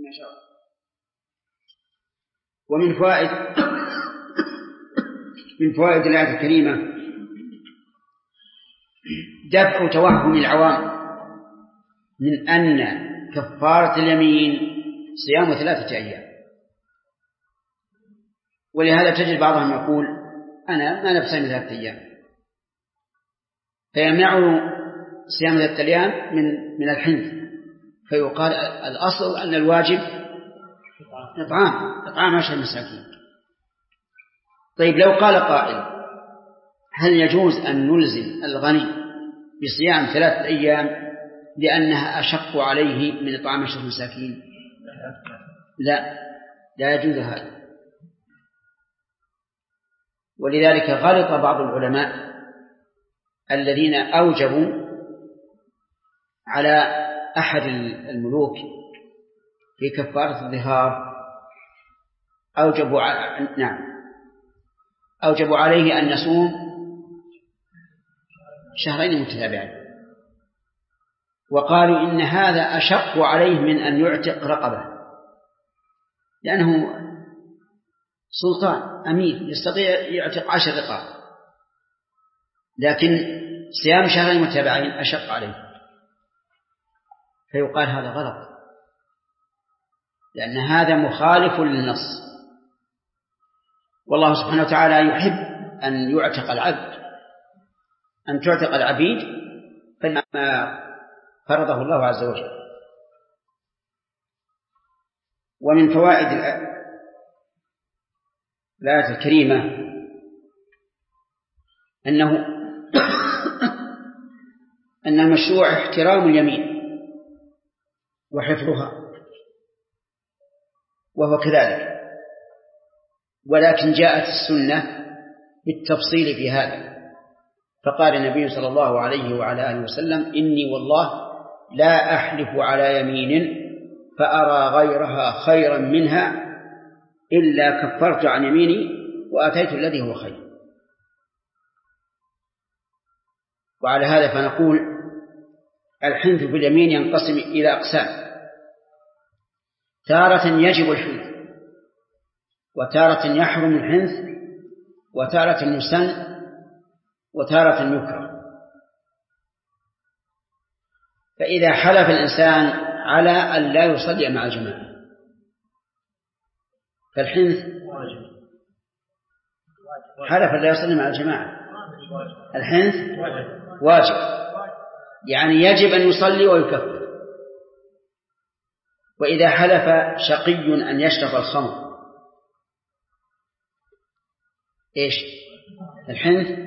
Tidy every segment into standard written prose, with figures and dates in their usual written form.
ما شاء الله. ومن فوائد الآية الكريمة دفع توهم العوام من أن كفارة اليمين صيام 3 أيام. ولهذا تجد بعضهم يقول أنا ما نبصم 3 أيام، فيمنعه صيام 3 أيام من الحنث، فيقال الأصل أن الواجب إطعام 10 مساكين. طيب لو قال قائل هل يجوز أن نلزم الغني بصيام 3 أيام لأنها أشق عليه من إطعام 10 مساكين؟ لا يجوز هذا. ولذلك غلط بعض العلماء الذين أوجبوا على أحد الملوك في كفارة الظهار، أوجبوا عليه أن يصوم 2 متتابعين، وقالوا إن هذا أشق عليه من أن يعتق رقبة، لأنه سلطان أمير يستطيع يعتق 10 رقاب، لكن صيام 2 متتابعين أشق عليه. فيقال هذا غلط، لأن هذا مخالف للنص. والله سبحانه وتعالى يحب أن يعتق العبد، أن تعتق العبيد، فلما فرضه الله عز وجل. ومن فوائد الآية الكريمة أن المشروع احترام اليمين وحفظها، وهو كذلك، ولكن جاءت السنة بالتفصيل في هذا، فقال النبي صلى الله عليه وعلى آله وسلم إني والله لا أحلف على يمين فأرى غيرها خيرا منها إلا كفرت عن يميني وأتيت الذي هو خير. وعلى هذا فنقول الحنث في اليمين ينقسم إلى أقسام: تارة يجب الحنث، وتارة يحرم الحنث، وتارة يسن، وتارة يكره. فإذا حلف الإنسان على أن لا يصلي مع الجماعة فالحنث حلف أن لا يصلي مع الجماعة، الحنث واجب، يعني يجب أن يصلي ويكفر. وإذا حلف شقي أن يشرب الخمر إيش؟ الحنث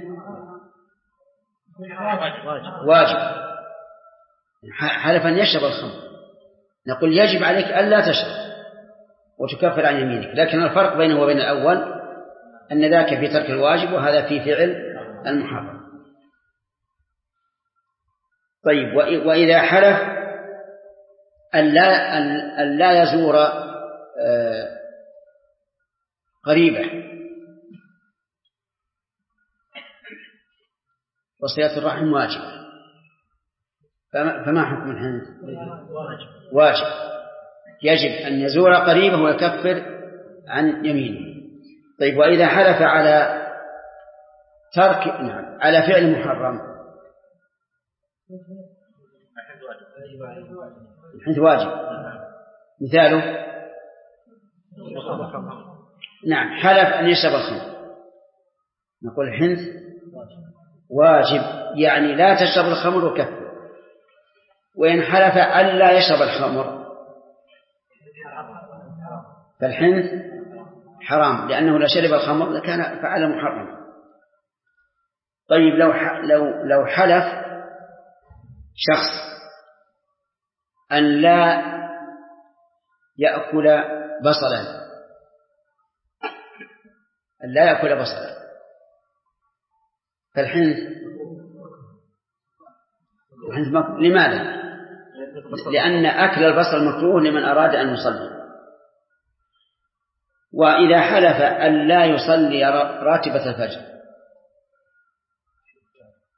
واجب، حلف أن يشرب الخمر، نقول يجب عليك ألا تشرب وتكفر عن يمينك. لكن الفرق بينه وبين الأول أن ذاك في ترك الواجب وهذا في فعل المحرم. طيب، وإذا حلف أن لا يزور قريبه وصلة الرحم واجب، فما حكم الحنث؟ واجب، يجب أن يزور قريبه ويكفر عن يمينه. طيب، وإذا حلف على ترك على فعل محرم الحنث واجب. مثاله حلف أن يشرب الخمر، نقول الحنث واجب، يعني لا تشرب الخمر وكفر. وإن حلف ألا يشرب الخمر فالحنث حرام، لأنه لا شرب الخمر لكان فعل محرم. طيب، لو حلف شخص أن لا يأكل بصلا، فالحنث لماذا؟ لأن أكل البصل مكروه لمن أراد أن يصلي. وإذا حلف أن لا يصلي راتبة الفجر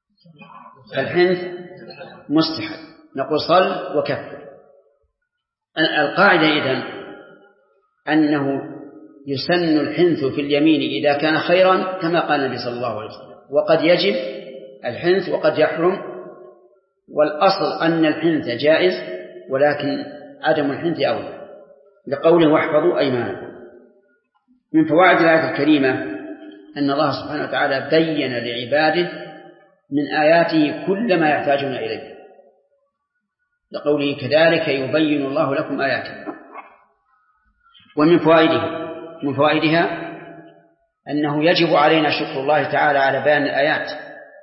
فالحنث مستحب، نقول صل وكفر. القاعدة إذن أنه يسن الحنث في اليمين إذا كان خيرا كما قال النبي صلى الله عليه وسلم، وقد يجب الحنث وقد يحرم، والأصل أن الحنث جائز ولكن عدم الحنث أولى، لقوله واحفظوا أيمانكم. من فوائد الآية الكريمة أن الله سبحانه وتعالى بين لعباده من آياته كل ما يحتاجون إليه، لقوله كذلك يبين الله لكم آياته. ومن فوائدها أنه يجب علينا شكر الله تعالى على بيان الآيات،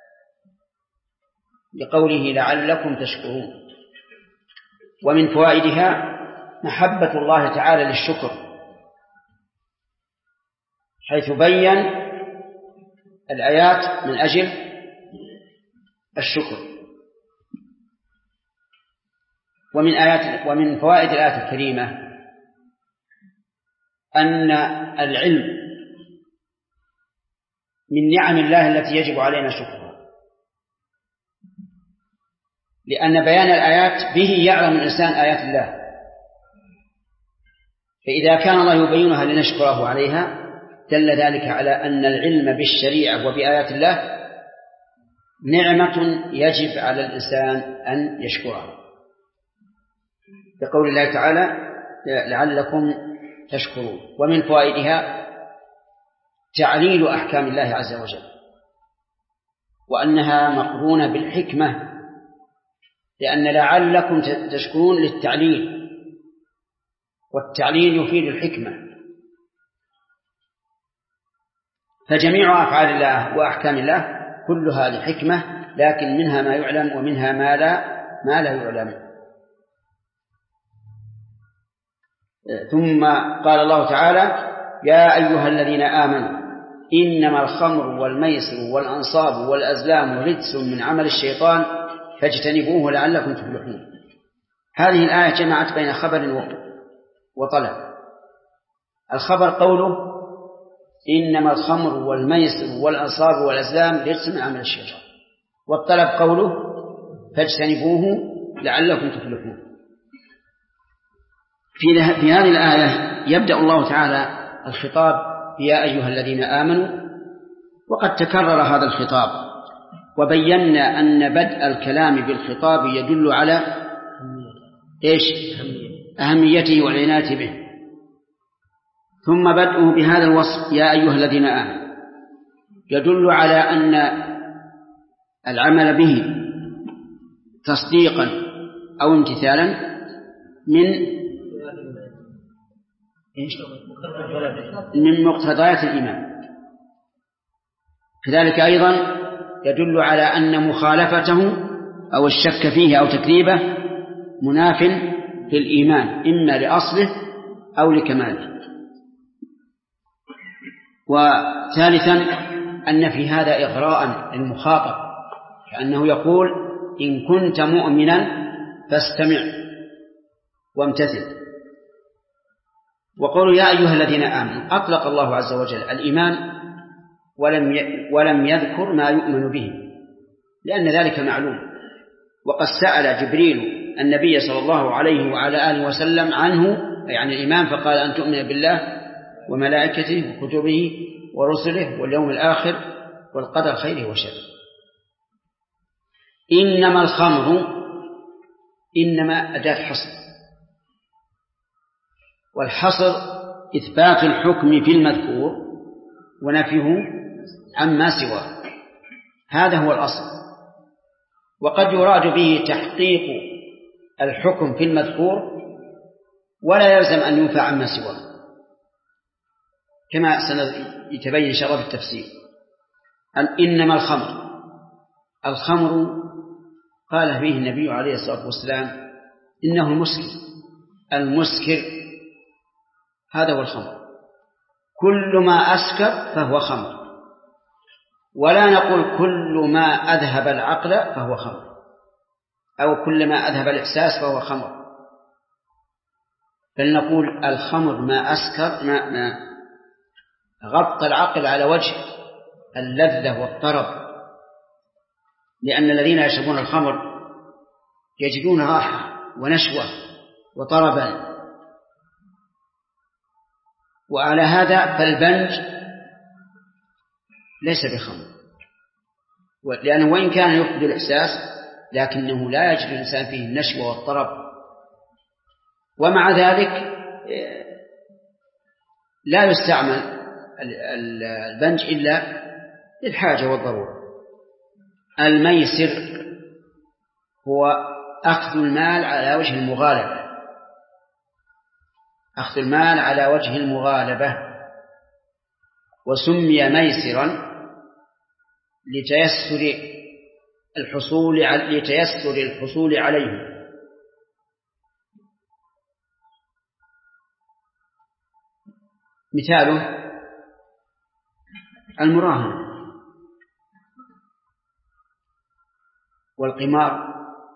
لقوله لعلكم تشكرون. ومن فوائدها محبة الله تعالى للشكر، حيث بين الآيات من أجل الشكر. ومن فوائد الآية الكريمة أن العلم من نعم الله التي يجب علينا شكرها، لأن بيان الآيات به يعلم الإنسان آيات الله، فإذا كان الله يبينها لنشكره عليها دل ذلك على أن العلم بالشريعة وبآيات الله نعمة يجب على الإنسان أن يشكرها، بقول الله تعالى لعلكم تشكرون. ومن فوائدها تعليل أحكام الله عز وجل، وأنها مقرونة بالحكمة، لأن لعلكم تشكرون للتعليل، والتعليل يفيد الحكمة. فجميع أفعال الله وأحكام الله كلها لحكمة، لكن منها ما يعلم ومنها ما لا يعلم. ثم قال الله تعالى يا أيها الذين آمنوا إنما الخمر والميسر والأنصاب والأزلام رجس من عمل الشيطان فاجتنبوه لعلكم تفلحون. هذه الآية جمعت بين خبر وطلب. الخبر قوله إنما الخمر والميسر والأنصاب والأزلام رجس من عمل الشيطان، والطلب قوله فاجتنبوه لعلكم تفلحون. في هذه الآية يبدأ الله تعالى الخطاب يا أيها الذين آمنوا، وقد تكرر هذا الخطاب، وبينا أن بدء الكلام بالخطاب يدل على أهميته والعناية به. ثم بدءه بهذا الوصف يا أيها الذين آمنوا يدل على أن العمل به تصديقا أو امتثالا من مقتضيات الإيمان. كذلك أيضا يدل على أن مخالفته أو الشك فيه أو تكذيبه مناف للإيمان إما لأصله أو لكماله. وثالثا أن في هذا إغراء للمخاطب، كأنه يقول إن كنت مؤمنا فاستمع وامتثل. وقولوا يا أيها الذين آمنوا أطلق الله عز وجل الإيمان ولم يذكر ما يؤمن به، لأن ذلك معلوم. وقد سأل جبريل النبي صلى الله عليه وعلى آله وسلم عنه يعني الإيمان، فقال أن تؤمن بالله وملائكته وكتبه ورسله واليوم الآخر والقدر خيره وشره. إنما الخمر إنما أداة حصر، والحصر إثبات الحكم في المذكور ونفيه عما سواه، هذا هو الأصل. وقد يراد به تحقيق الحكم في المذكور ولا يلزم أن ينفع عما سواه، كما سيتبين إن شاء الله بالتفسير. إنما الخمر قال فيه النبي عليه الصلاة والسلام إنه المسكر هذا هو الخمر، كل ما أسكر فهو خمر، ولا نقول كل ما أذهب العقل فهو خمر، أو كل ما أذهب الإحساس فهو خمر، بل نقول الخمر ما أسكر ما غطى العقل على وجه اللذة والطرب، لأن الذين يشربون الخمر يجدون راحة ونشوة وطربا. وعلى هذا فالبنج ليس بخمر، لأنه وإن كان يفقد الإحساس لكنه لا يجد الإنسان فيه النشوة والطرب، ومع ذلك لا يستعمل البنج إلا للحاجة والضرورة. الميسر هو أخذ المال على وجه المغالبة، أخذ المال على وجه المغالبة، وسمي ميسرا لتيسر الحصول عليه. مثاله المراهنة والقمار،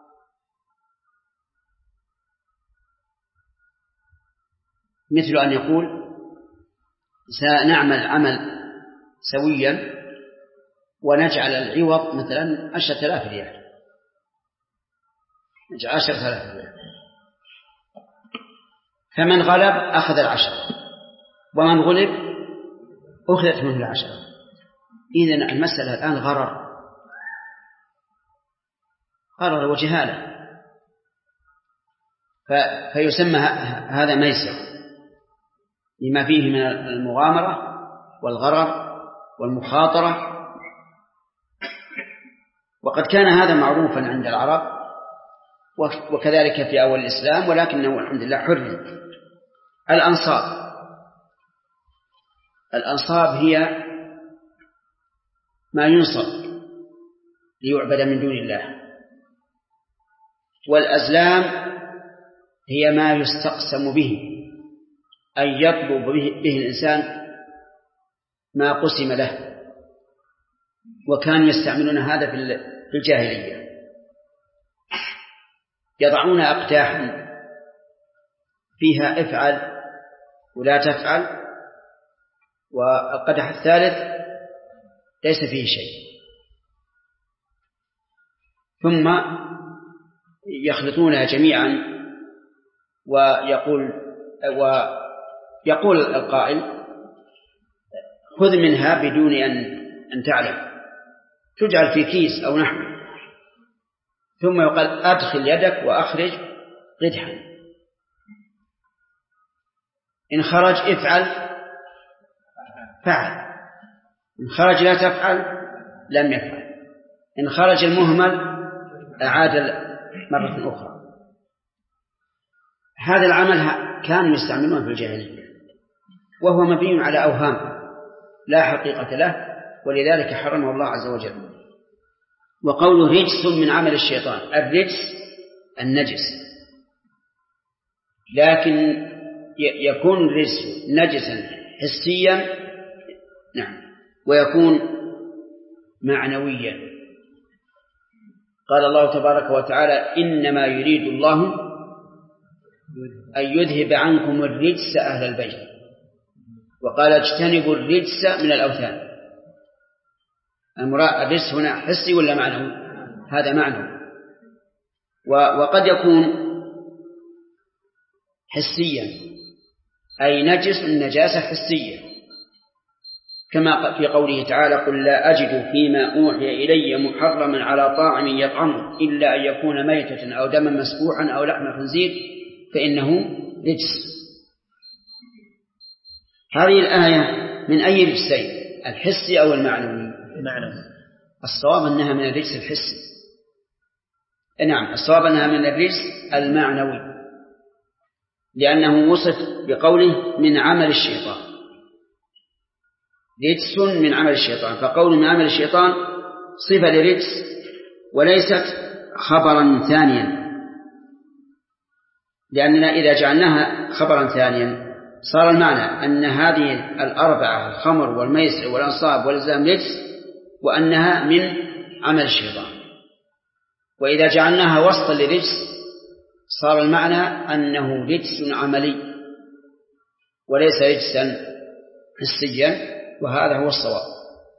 مثل أن يقول سنعمل عمل سويا ونجعل العوض مثلا 10,000 ريال، نجعل 10,000 ريال، فمن غلب أخذ 10 ومن غلب أخذت منه 10. إذن المسألة الآن غرر وجهالة، فيسمى هذا ميسر لما فيه من المغامرة والغرر والمخاطرة. وقد كان هذا معروفا عند العرب وكذلك في أول الإسلام، ولكنه الحمد لله حرم. الأنصاب هي ما ينصب ليعبد من دون الله، والأزلام هي ما يستقسم به، أن يطلب به الإنسان ما قسم له، وكانوا يستعملون هذا في الجاهلية، يضعون أقداحا فيها افعل ولا تفعل، والقدح الثالث ليس فيه شيء، ثم يخلطونها جميعا، ويقول القائل خذ منها بدون أن تعلم، تجعل في كيس أو نحو، ثم يقال أدخل يدك وأخرج قدحا، إن خرج افعل فعل، إن خرج لا تفعل لم يفعل، إن خرج المهمل أعاد مرة أخرى. هذا العمل كانوا يستعملونه في الجاهلية، وهو مبني على أوهام لا حقيقة له، ولذلك حرمه الله عز وجل. وقوله رجس من عمل الشيطان، الرجس النجس، لكن يكون الرجس نجسا حسيا، نعم، ويكون معنويا. قال الله تبارك وتعالى إنما يريد الله أن يذهب عنكم الرجس أهل البيت، وقال اجتنبوا الرجس من الأوثان. الرجس هنا حسي ولا معنوي؟ هذا معنوي، وقد يكون حسيا، أي نجس النجاسة حسية، كما في قوله تعالى قل لا أجد فيما أوحي إلي محرما على طاعم يطعمه إلا أن يكون ميتة أو دما مسفوحا أو لحم خنزير فإنه رجس. هذه الآية من أي رجسين، الحسي أو المعنوي؟ الصواب أنها من الرجس الحسي. نعم، الصواب أنها من الرجس المعنوي، لأنه وصف بقوله من عمل الشيطان، رجس من عمل الشيطان، فقول من عمل الشيطان صفة لرجس وليست خبرا ثانيا، لأننا إذا جعلناها خبرا ثانيا صار المعنى أن هذه الأربعة الخمر والميسر والأنصاب والأزلام رجس، وأنها من عمل الشيطان. وإذا جعلناها وسطا لرجس صار المعنى أنه رجس عملي وليس رجسا حسيا، وهذا هو الصواب.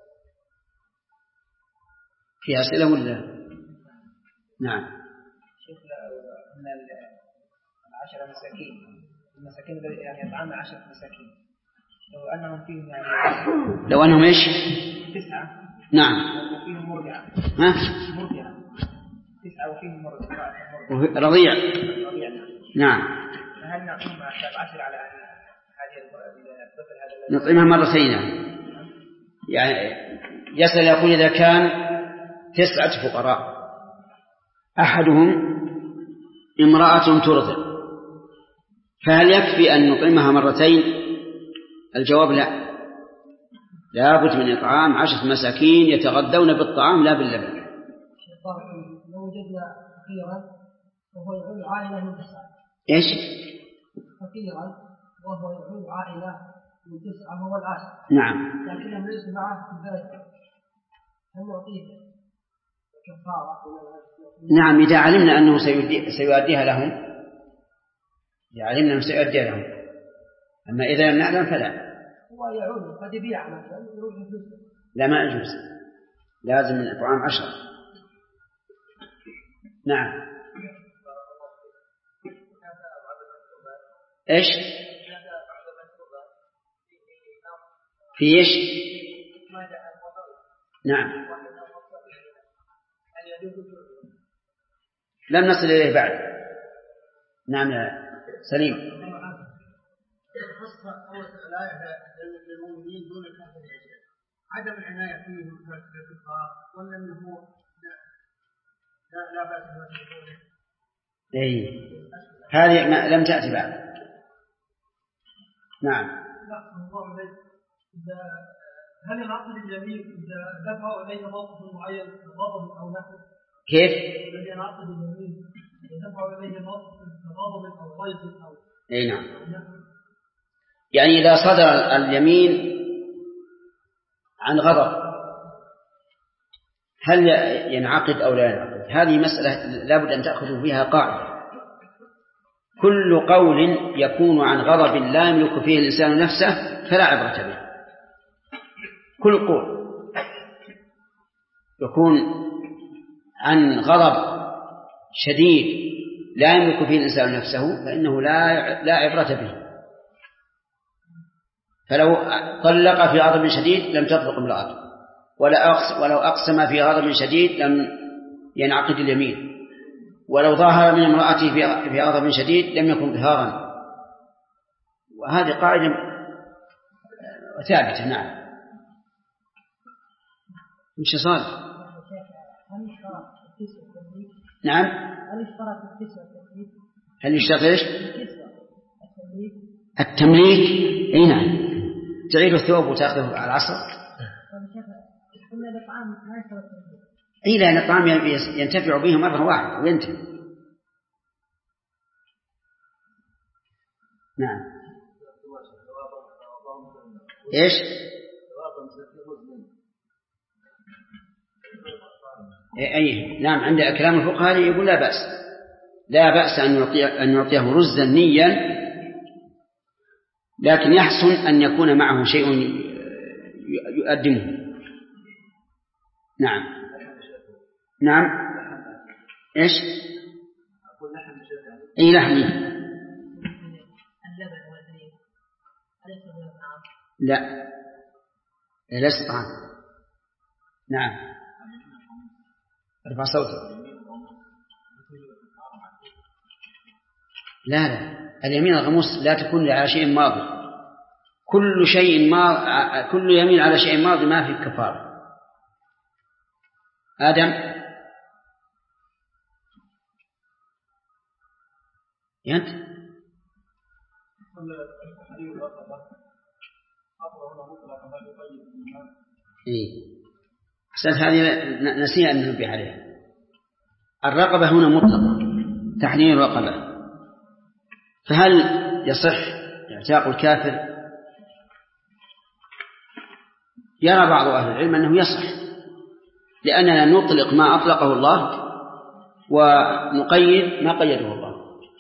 في أسئلة ولا؟ نعم. 10 مساكين، المساكين يعني يطعمنا 10 مساكين، لو أنهم فيهم يعني لو أنهم إيش؟ 9. نعم. وفيهم مرضعة. مرضعة 9 وفيهم مرضعة. رضيع. نعم. فهل نعطيهم 10 على هذه الطفل هذا؟ نطعمها مرتين. يعني يسأل يقول إذا كان 9 فقراء أحدهم امرأة ترضع فهل يكفي أن نطعمها مرتين؟ الجواب لا، لابد من إطعام 10 مساكين يتغذون بالطعام لا باللبن. لو وجدنا فقيرا وهو يعول عائلة من 9. إيش؟ فقيرا وهو يعول عائلة من 9 وهو العاشر. نعم. لكنه ليس معه في البلد، هل نعطيه كفارة؟ نعم إذا علمنا أنه سيؤديها لهم، إذا علمنا أنه سيؤديها لهم. أما إذا لم نعلم فلا. هو يعود قد يبيع مثلا يروح يفلسه. لا ما يجوز، لازم من إطعام 10. نعم. إيش؟ في إيش؟ نعم. لم نصل إليه بعد. نعم يا سليم. للمؤمنين دون الكافرين عدم العناية فيهم بالكفار ولا أنه لا بأس بذلك؟ إيه هذه لم تأتي بعد. نعم. هل ينعقد اليمين إذا دفعوا إليه موقف معين غضب أو نحو؟ كيف؟ هل ينعقد اليمين إذا دفعوا إليه موقف غضب أو ضيق أو؟ أي نعم. يعني إذا صدر اليمين عن غضب هل ينعقد أو لا ينعقد؟ هذه مسألة لابد أن تأخذوا فيها قاعدة. كل قول يكون عن غضب لا يملك فيه الإنسان نفسه فلا عبرة به. كل قول يكون عن غضب شديد لا يملك فيه الإنسان نفسه فإنه لا عبرة به. فلو طلق في غضب شديد لم تطلق امرأته، ولو أقسم في غضب شديد لم ينعقد اليمين، ولو ظاهر من امرأته في غضب شديد لم يكن ظهارا. وهذه قاعدة ثابتة. نعم. مش صالح. نعم. هل يشترط ايش؟ التمليك. اي نعم. تعيد الثوب وتأخذه على العصر. اي لأن الطعام ينتفع به مرة واحدة وينتهي. نعم. ايش؟ أي نعم. عند كلام الفقهاء يقول لا بأس، لا بأس أن يعطيه رزا نيا، لكن يحسن أن يكون معه شيء يقدمه. نعم. نعم. إيش؟ أي لحمي. لا ليس طعام. نعم. ارفع صوتك. لا اليمين الغموس لا تكون على شيء ماضي. كل يمين على شيء ماضي ما في كفارة. آدم أنت إيه أحسنت. هذه نسينا أن ننبه عليها. الرقبة هنا مطلقة، تحرير الرقبة. فهل يصح اعتاق الكافر؟ يرى بعض أهل العلم أنه يصح، لأننا نطلق ما أطلقه الله ونقيد ما قيده الله.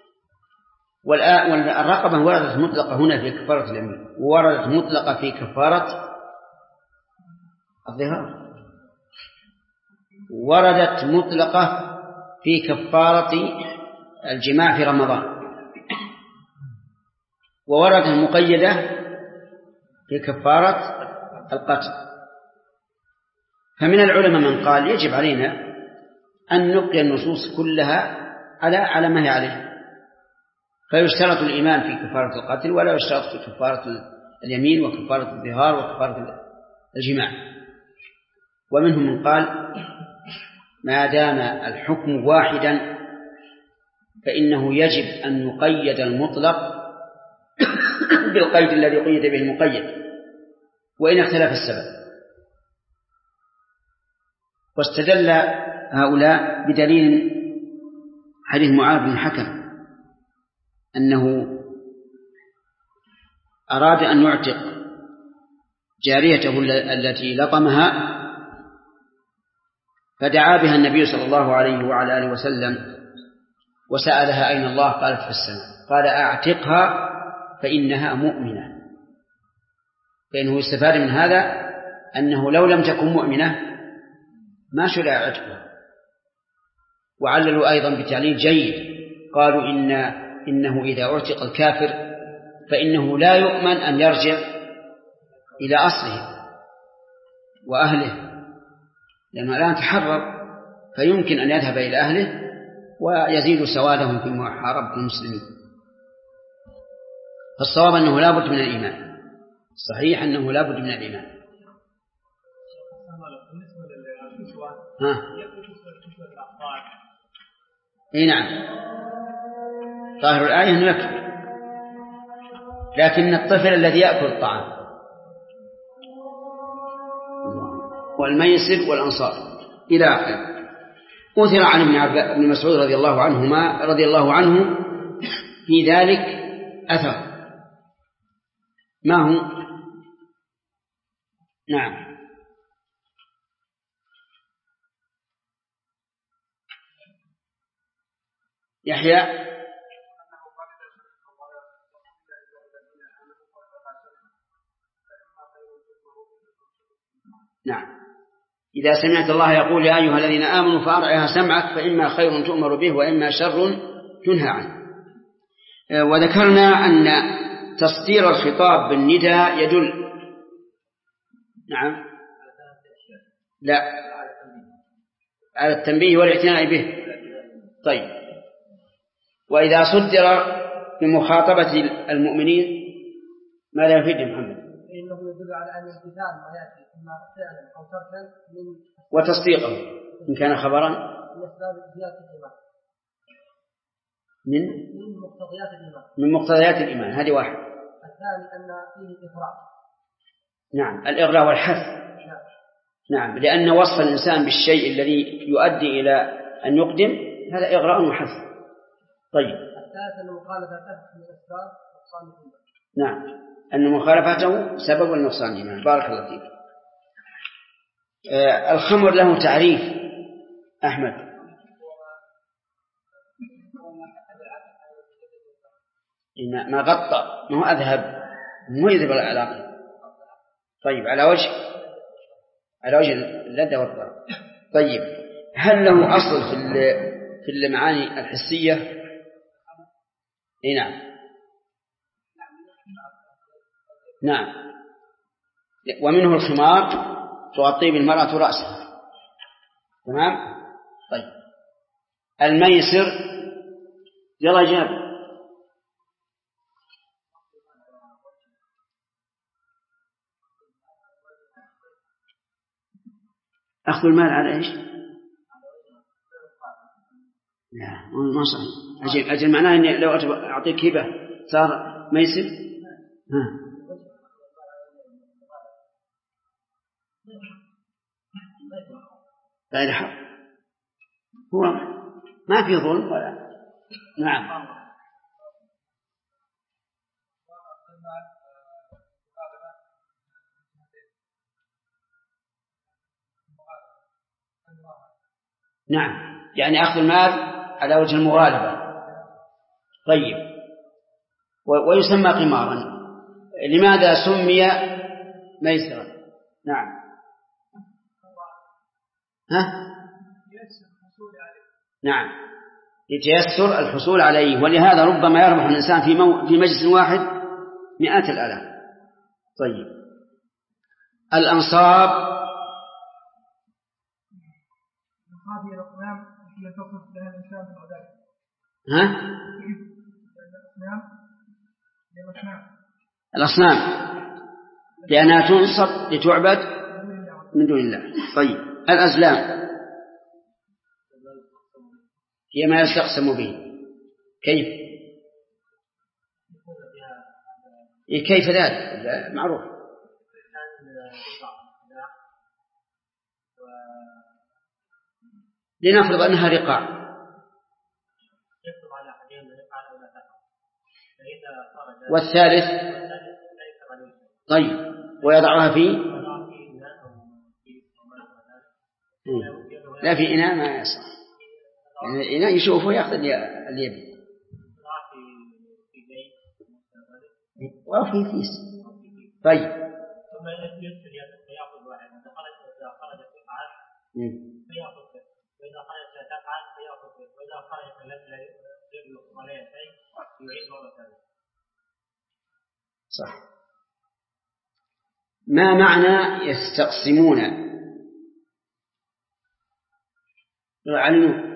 والرقبة وردت مطلقة هنا في كفارة اليمين، ووردت مطلقة في كفارة الظهار، وردت مطلقة في كفارة الجماع في رمضان. وورد المقيدة في كفارة القتل. فمن العلماء من قال يجب علينا أن نبقي النصوص كلها على ما هي عليه، فيشترط الإيمان في كفارة القتل ولا يشترط في كفارة اليمين وكفارة الظهار وكفارة الجماع. ومنهم من قال ما دام الحكم واحدا فإنه يجب أن نقيد المطلق بالقيد الذي قيد به المقيد وإن اختلف السبب. واستدل هؤلاء بدليل حديث معاذ بن الحكم أنه أراد أن يعتق جاريته التي لطمها فدعا بها النبي صلى الله عليه وعلى آله وسلم وسألها أين الله؟ قالت في السماء. قال أعتقها فإنها مؤمنة. فإنه يستفاد من هذا أنه لو لم تكن مؤمنة ما شرع عتقها. وعللوا أيضا بتعليل جيد، قالوا إنه إذا اعتق الكافر فإنه لا يؤمن أن يرجع إلى أصله وأهله، لأنه الآن تحرر فيمكن أن يذهب إلى أهله ويزيد سوادهم في محاربة المسلمين. فالصواب أنه لا بد من الإيمان، صحيح أنه لا بد من الإيمان. إيه نعم، ظاهر الآية أنه يكفي، لكن الطفل الذي يأكل الطعام والميسر والأنصار إلى آخره. أثر عن ابن مسعود رضي الله عنه في ذلك أثر. ما هو؟ نعم، يحيى نعم. إذا سمعت الله يقول يا أيها الذين آمنوا فأرعها سمعك فإما خير تؤمر به وإما شر تنهى عنه. وذكرنا أن تسطير الخطاب بالنداء يدل نعم لا على التنبيه والاعتناء به. طيب، وإذا صدر بمخاطبة المؤمنين ماذا يفيد محمد؟ إنه يدل على أن الامتثال ما يأتي إما فعلا أو تركا من وتصديقه إن كان خبرا من أسباب زيادة الإيمان من مقتضيات الإيمان. هذه واحد. الثاني أن فيه الإغراء. نعم، الإغراء والحث. نعم، لأن وصف الإنسان بالشيء الذي يؤدي إلى أن يقدم هذا إغراء وحث. طيب، الثالث أن مخالفته من أسباب نقصان الإيمان. نعم، أن مخالفته سبب النقصان الإيمان. بارك الله فيك. الخمر له تعريف أحمد. ما غطى، ما هو أذهب، مو يذهب العلاقة. طيب، على وجه اللذة والضرر. طيب، هل له أصل في المعاني الحسية؟ نعم نعم، ومنه الخمار تغطي بالمرأة رأسها. تمام. طيب، الميسر يلا جاب أخذ المال على إيش؟ لا، ما صحيح. أجل معناه إني لو أعطيك هبة صار ميسر. غير حق، هو ما في ظلم ولا. نعم. نعم، يعني أخذ المال على وجه المغالبة. طيب، ويسمى قمارا. لماذا سمي ميسرا؟ نعم. نعم، لتيسر الحصول عليه. ولهذا ربما يربح الإنسان في مجلس واحد مئات الآلاف. طيب الأنصاب هذه الأصنام هي تصف لها الإنسان في العذاب. ها؟ الأصنام لأنها تنصب لتعبد من دون الله. طيب الأزلام هي ما يستقسم به. كيف؟ كيف ذلك؟ معروف. لنفرض أنها رقاع، والثالث طيب ويضعها في لا في إناء ما يصح، يعني إناء يشوفه يأخذ اليد أو في كيس. طيب صح. ما معنى يستقسمون؟ يعلمون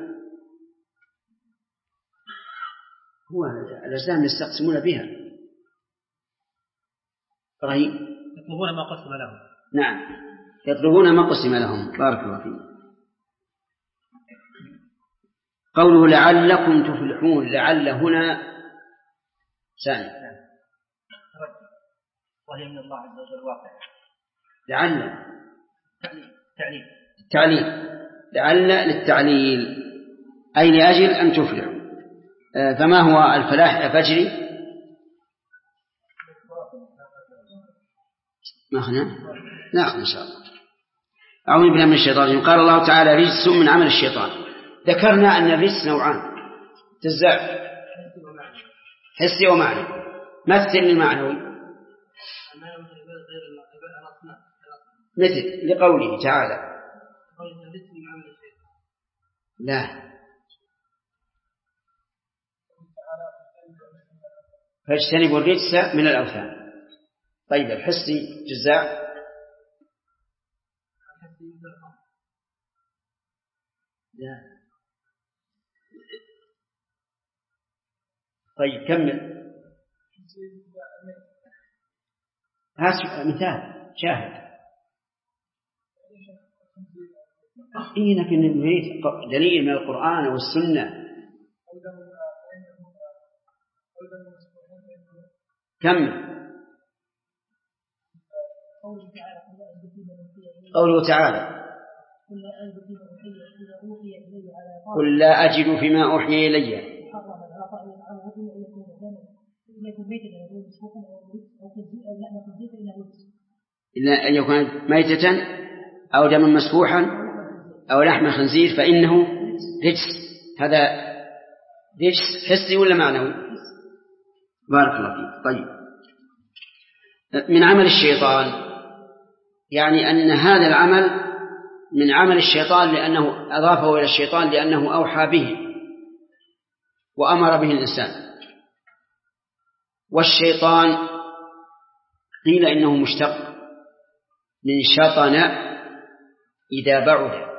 هو الأجسام يستقسمون بها. طيب يطلبون ما قسم لهم. نعم يطلبون ما قسم لهم. بارك الله فيك. قوله لعلكم تفلحون، لعل هنا ثاني وهي من الله عز وجل واقع. لعل تعليل لعل للتعليل أي لأجل أن تفلحوا. فما هو الفلاح يا فجري؟ نأخذ إن شاء الله. أعوذ بالله من الشيطان الرجيم. قال الله تعالى رجس من عمل الشيطان. ذكرنا أن الرجس نوعان تزاع حسي ومعنى. مثل المعنوي مثل لقوله تعالى لا فاجتنبوا الرجس من الأوثان. طيب الحسي جزاء لا. طيب كمل. هذا مثال شاهد. لكن نريد دليل من القرآن والسنة. كمل. قوله تعالى قل لا أجد فيما أوحي إلي إلا أن يكون ميتة أو دما مسفوحا أو لحم خنزير فإنه رجس. هذا رجس حسي ولا معنوي؟ بارك الله فيك. طيب من عمل الشيطان يعني أن هذا العمل من عمل الشيطان لأنه أضافه إلى الشيطان لأنه أوحى به وأمر به الإنسان. والشيطان قيل إنه مشتق من شطن إذا بعد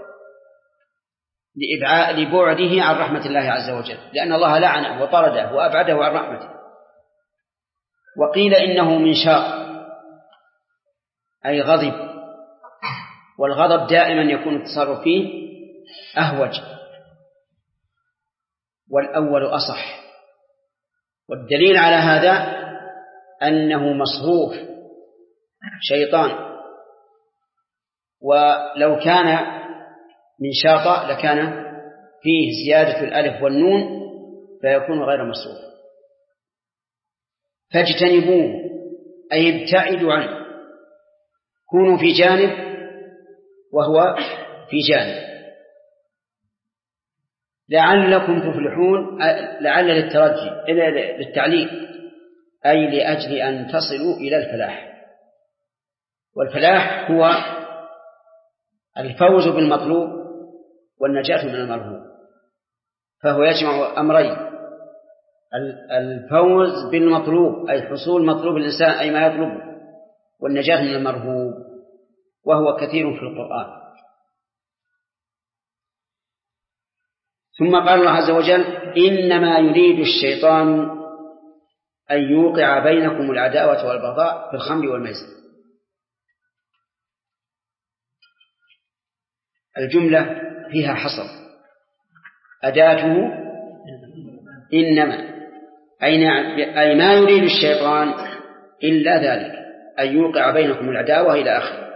لبعده عن رحمة الله عز وجل، لأن الله لعنه وطرده وأبعده عن رحمته. وقيل إنه من شاق أي غضب، والغضب دائما يكون التصرف فيه أهوج، والأول أصح. والدليل على هذا أنه مصروف شيطان، ولو كان من شاطئ لكان فيه زيادة الألف والنون فيكون غير مصروف. فاجتنبوه أي ابتعدوا عنه، كونوا في جانب وهو في جانب. لعلكم تفلحون لعل للترجي للتعليق أي لأجل أن تصلوا إلى الفلاح. والفلاح هو الفوز بالمطلوب والنجاة من المرهوب، فهو يجمع أمرين: الفوز بالمطلوب أي حصول مطلوب الإنسان أي ما يطلبه، والنجاة من المرهوب، وهو كثير في القرآن. ثم قال الله عز وجل: إنما يريد الشيطان أن يوقع بينكم العداوة والبغضاء في الخمر والميسر. الجملة فيها حصر، أداته إنما، أي ما يريد الشيطان إلا ذلك، أن يوقع بينكم العداوة إلى آخره.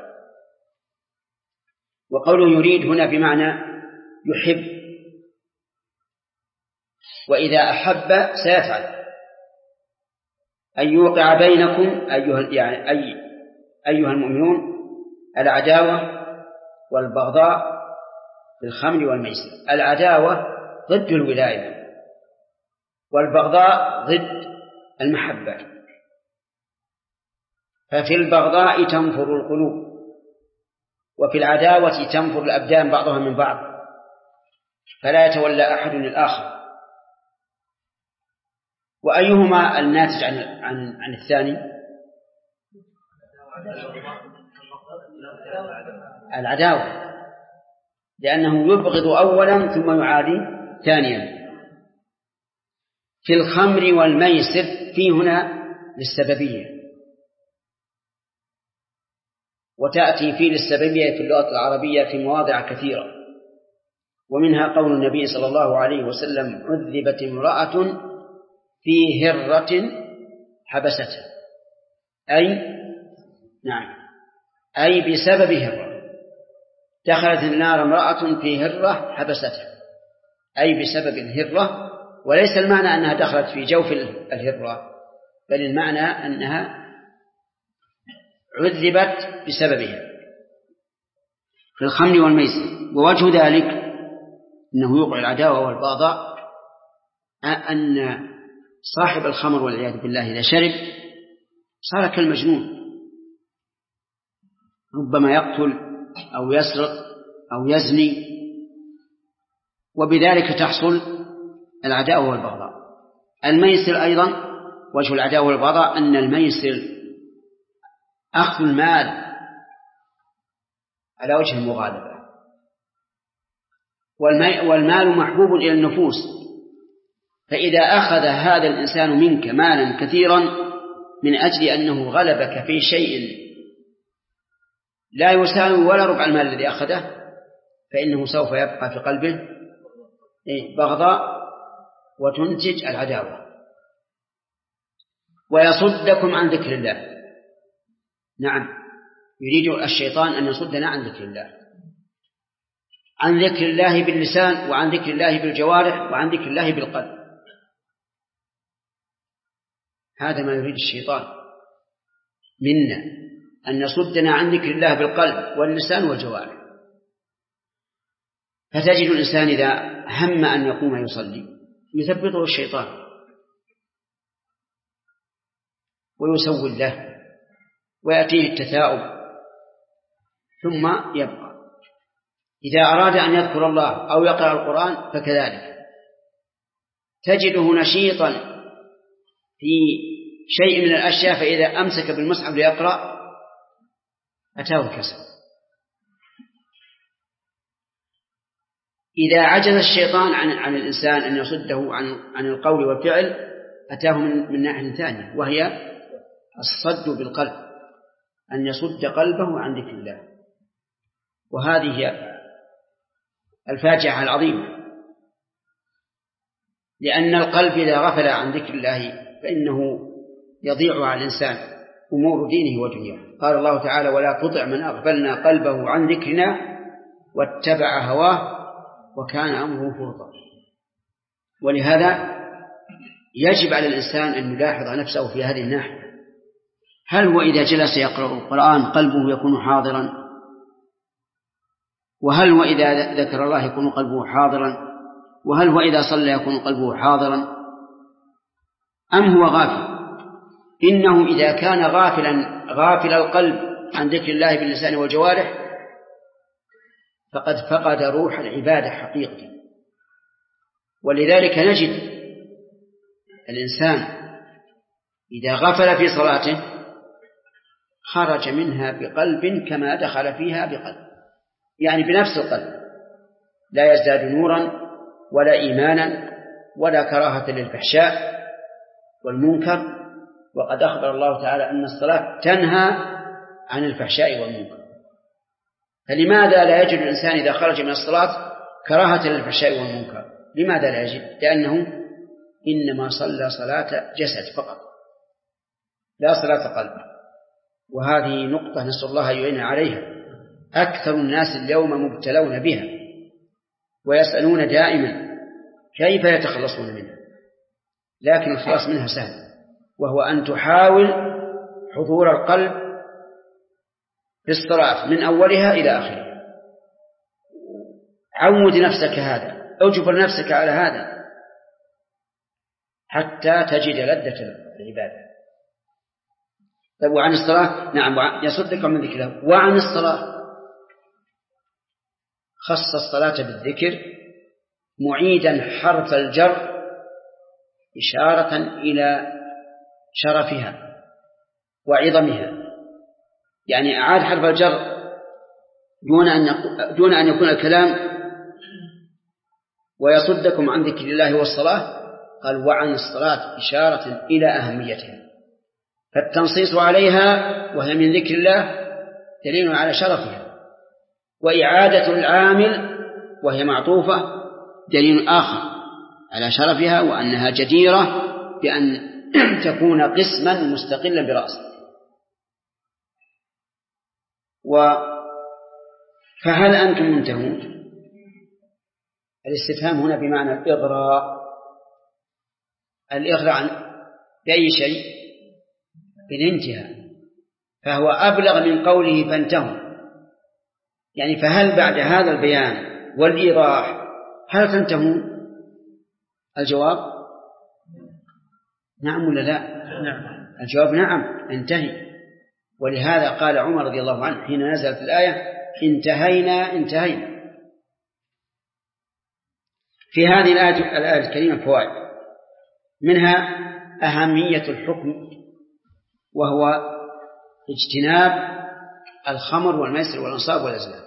وقوله يريد هنا بمعنى يحب، وإذا أحب سيفعل. أن يوقع بينكم أيها المؤمنون العداوة والبغضاء في الخمر والميسر. العداوة ضد الولاية، والبغضاء ضد المحبة. ففي البغضاء تنفر القلوب، وفي العداوة تنفر الأبدان بعضها من بعض، فلا يتولى أحد الآخر. وأيهما الناتج عن الثاني؟ العداوة، لأنه يبغض أولا ثم يعادي ثانيا. في الخمر والميسر في هنا للسببية، وتأتي في للسببية في اللغة العربية في مواضع كثيرة، ومنها قول النبي صلى الله عليه وسلم: عذبت امرأة في هرة حبستها، أي بسبب هرة. دخلت النار امرأة في هرة حبستها، أي بسبب الهرة، وليس المعنى أنها دخلت في جوف الهرة، بل المعنى أنها عذبت بسببها في الخمر والميسر. ووجه ذلك أنه يوقع العداوة والبغضاء أن صاحب الخمر والعياذ بالله إذا شرب صار كالمجنون، ربما يقتل أو يسرق أو يزني، وبذلك تحصل العداوة والبغضاء. الميسر أيضا وجه العداوة والبغضاء أن الميسر أخذ المال على وجه المغالبة، والمال محبوب إلى النفوس، فإذا أخذ هذا الإنسان منك مالا كثيرا من أجل أنه غلبك في شيء لا يساوي ولا ربع المال الذي أخذه، فإنه سوف يبقى في قلبه بغضاء وتنتج العداوة. ويصدكم عن ذكر الله. نعم، يريد الشيطان أن يصدنا عن ذكر الله، عن ذكر الله باللسان، وعن ذكر الله بالجوارح، وعن ذكر الله بالقلب. هذا ما يريد الشيطان منا، أن يصدنا عن ذكر الله بالقلب واللسان والجوارح. فتجد الإنسان إذا هم أن يقوم يصلي يثبطه الشيطان ويسول له ويأتيه التثاؤب ثم يبقى. إذا أراد أن يذكر الله أو يقرأ القرآن فكذلك، تجده نشيطا في شيء من الأشياء، فإذا أمسك بالمصحف ليقرأ أتاه الكسل. إذا عجز الشيطان عن الإنسان أن يصده عن القول والفعل أتاه من ناحية ثانية، وهي الصد بالقلب، أن يصد قلبه عن ذكر الله. وهذه هي الفاجعة العظيمة، لأن القلب إذا غفل عن ذكر الله فإنه يضيع على الإنسان أمور دينه ودنياه. قال الله تعالى: ولا تطع من أغفلنا قلبه عن ذكرنا واتبع هواه وكان أمره فرطا. ولهذا يجب على الإنسان أن يلاحظ نفسه في هذه الناحية. هل هو إذا جلس يقرأ القرآن قلبه يكون حاضرا؟ وهل هو إذا ذكر الله يكون قلبه حاضرا؟ وهل هو إذا صلى يكون قلبه حاضرا؟ أم هو غافل؟ إنه إذا كان غافل القلب عن ذكر الله باللسان والجوارح فقد فقد روح العبادة حقيقة. ولذلك نجد الإنسان إذا غفل في صلاته خرج منها بقلب كما دخل فيها بقلب، يعني بنفس القلب، لا يزداد نورا ولا إيمانا ولا كراهة للفحشاء والمنكر. وقد أخبر الله تعالى أن الصلاة تنهى عن الفحشاء والمنكر، فلماذا لا يجد الإنسان إذا خرج من الصلاة كراهة للفحشاء والمنكر؟ لماذا لا يجد؟ لأنه إنما صلى صلاة جسد فقط لا صلاة قلب. وهذه نقطة نسأل الله يعين عليها. أكثر الناس اليوم مبتلون بها ويسألون دائما كيف يتخلصون منها، لكن الخلاص منها سهل، وهو أن تحاول حضور القلب في الصلاة من أولها إلى آخرها. عود نفسك هذا، أجبر نفسك على هذا حتى تجد لذة العبادة. طيب وعن الصلاة؟ نعم يصدق من ذكره. وعن الصلاة خص الصلاة بالذكر معيدا حرف الجر إشارة إلى شرفها وعظمها، يعني أعاد حرف الجر دون أن يكون الكلام ويصدكم عن ذكر الله والصلاة، قال وعن الصلاة إشارة إلى أهميتها، فالتنصيص عليها وهي من ذكر الله دليل على شرفها، وإعادة العامل وهي معطوفة دليل آخر على شرفها وأنها جديرة بأن تكون قسما مستقلا برأسه. فهل أنتم منتهون؟ الاستفهام هنا بمعنى الإغراء. الإغراء بأي شيء؟ بالانتهاء، فهو أبلغ من قوله فانتهوا، يعني فهل بعد هذا البيان والإيضاح هل تنتهون؟ الجواب نعم ولا لا؟ نعم. الجواب نعم، انتهي. ولهذا قال عمر رضي الله عنه حين نزلت الآية انتهينا. في هذه الآية الكريمة فوائد، منها أهمية الحكم وهو اجتناب الخمر والميسر والأنصاب والأزلام،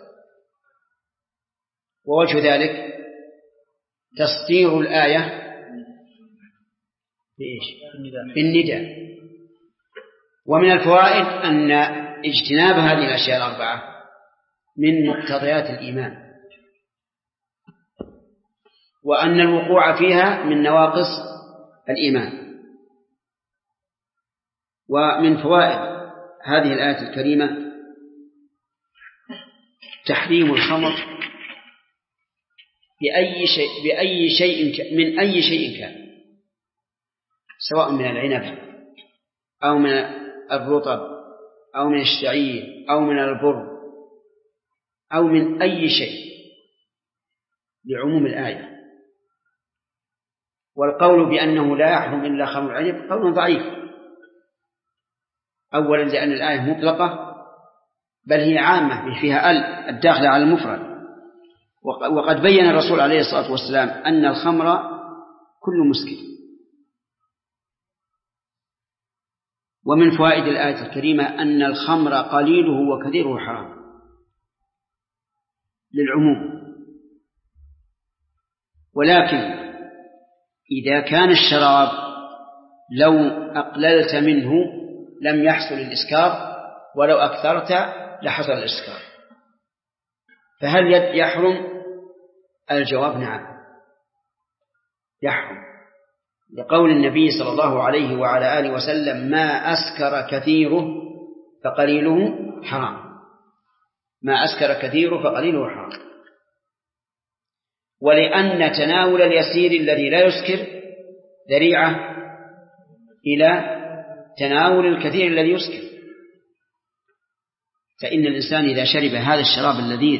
ووجه ذلك تسطير الآية بالنداء. ومن الفوائد أن اجتناب هذه الأشياء الأربعة من مقتضيات الإيمان، وأن الوقوع فيها من نواقص الإيمان. ومن فوائد هذه الآية الكريمة تحريم الخمر من أي شيء كان، سواء من العنب أو من الرطب أو من الشعير أو من البر أو من أي شيء، لعموم الآية. والقول بأنه لا يحرم إلا خمر العنب قول ضعيف، أولا لأن الآية مطلقة بل هي عامة فيها الداخلة على المفرد، وقد بين الرسول عليه الصلاة والسلام أن الخمر كل مسكر. ومن فوائد الآية الكريمة أن الخمر قليله وكثيره حرام للعموم، ولكن إذا كان الشراب لو أقللت منه لم يحصل الإسكار، ولو أكثرت لحصل الإسكار، فهل يحرم؟ الجواب نعم يحرم، لقول النبي صلى الله عليه وعلى آله وسلم ما أسكر كثيره فقليله حرام، ما أسكر كثيره فقليله حرام. ولأن تناول اليسير الذي لا يسكر ذريعة إلى تناول الكثير الذي يسكر، فإن الإنسان إذا شرب هذا الشراب اللذيذ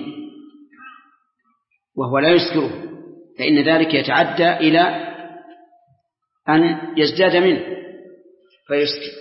وهو لا يسكره فإن ذلك يتعدى إلى أن يزداد منه فيسكر.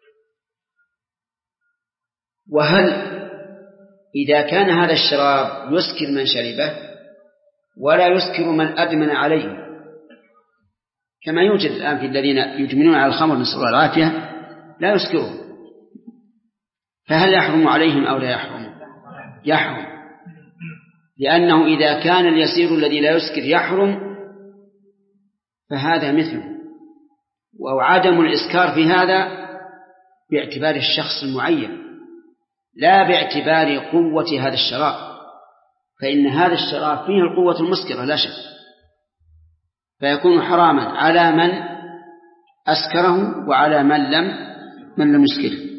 وهل إذا كان هذا الشراب يسكر من شربه ولا يسكر من أدمن عليه كما يوجد الآن في الذين يدمنون على الخمر نسأل الله العافية لا يسكرون، فهل يحرم عليهم أو لا يحرم؟ يحرم، لأنه إذا كان اليسير الذي لا يسكر يحرم فهذا مثله، وعدم الإسكار في هذا باعتبار الشخص المعين لا باعتبار قوة هذا الشراب، فإن هذا الشراب فيه القوة المسكرة لا شك، فيكون حراما على من أسكره وعلى من لم يسكره.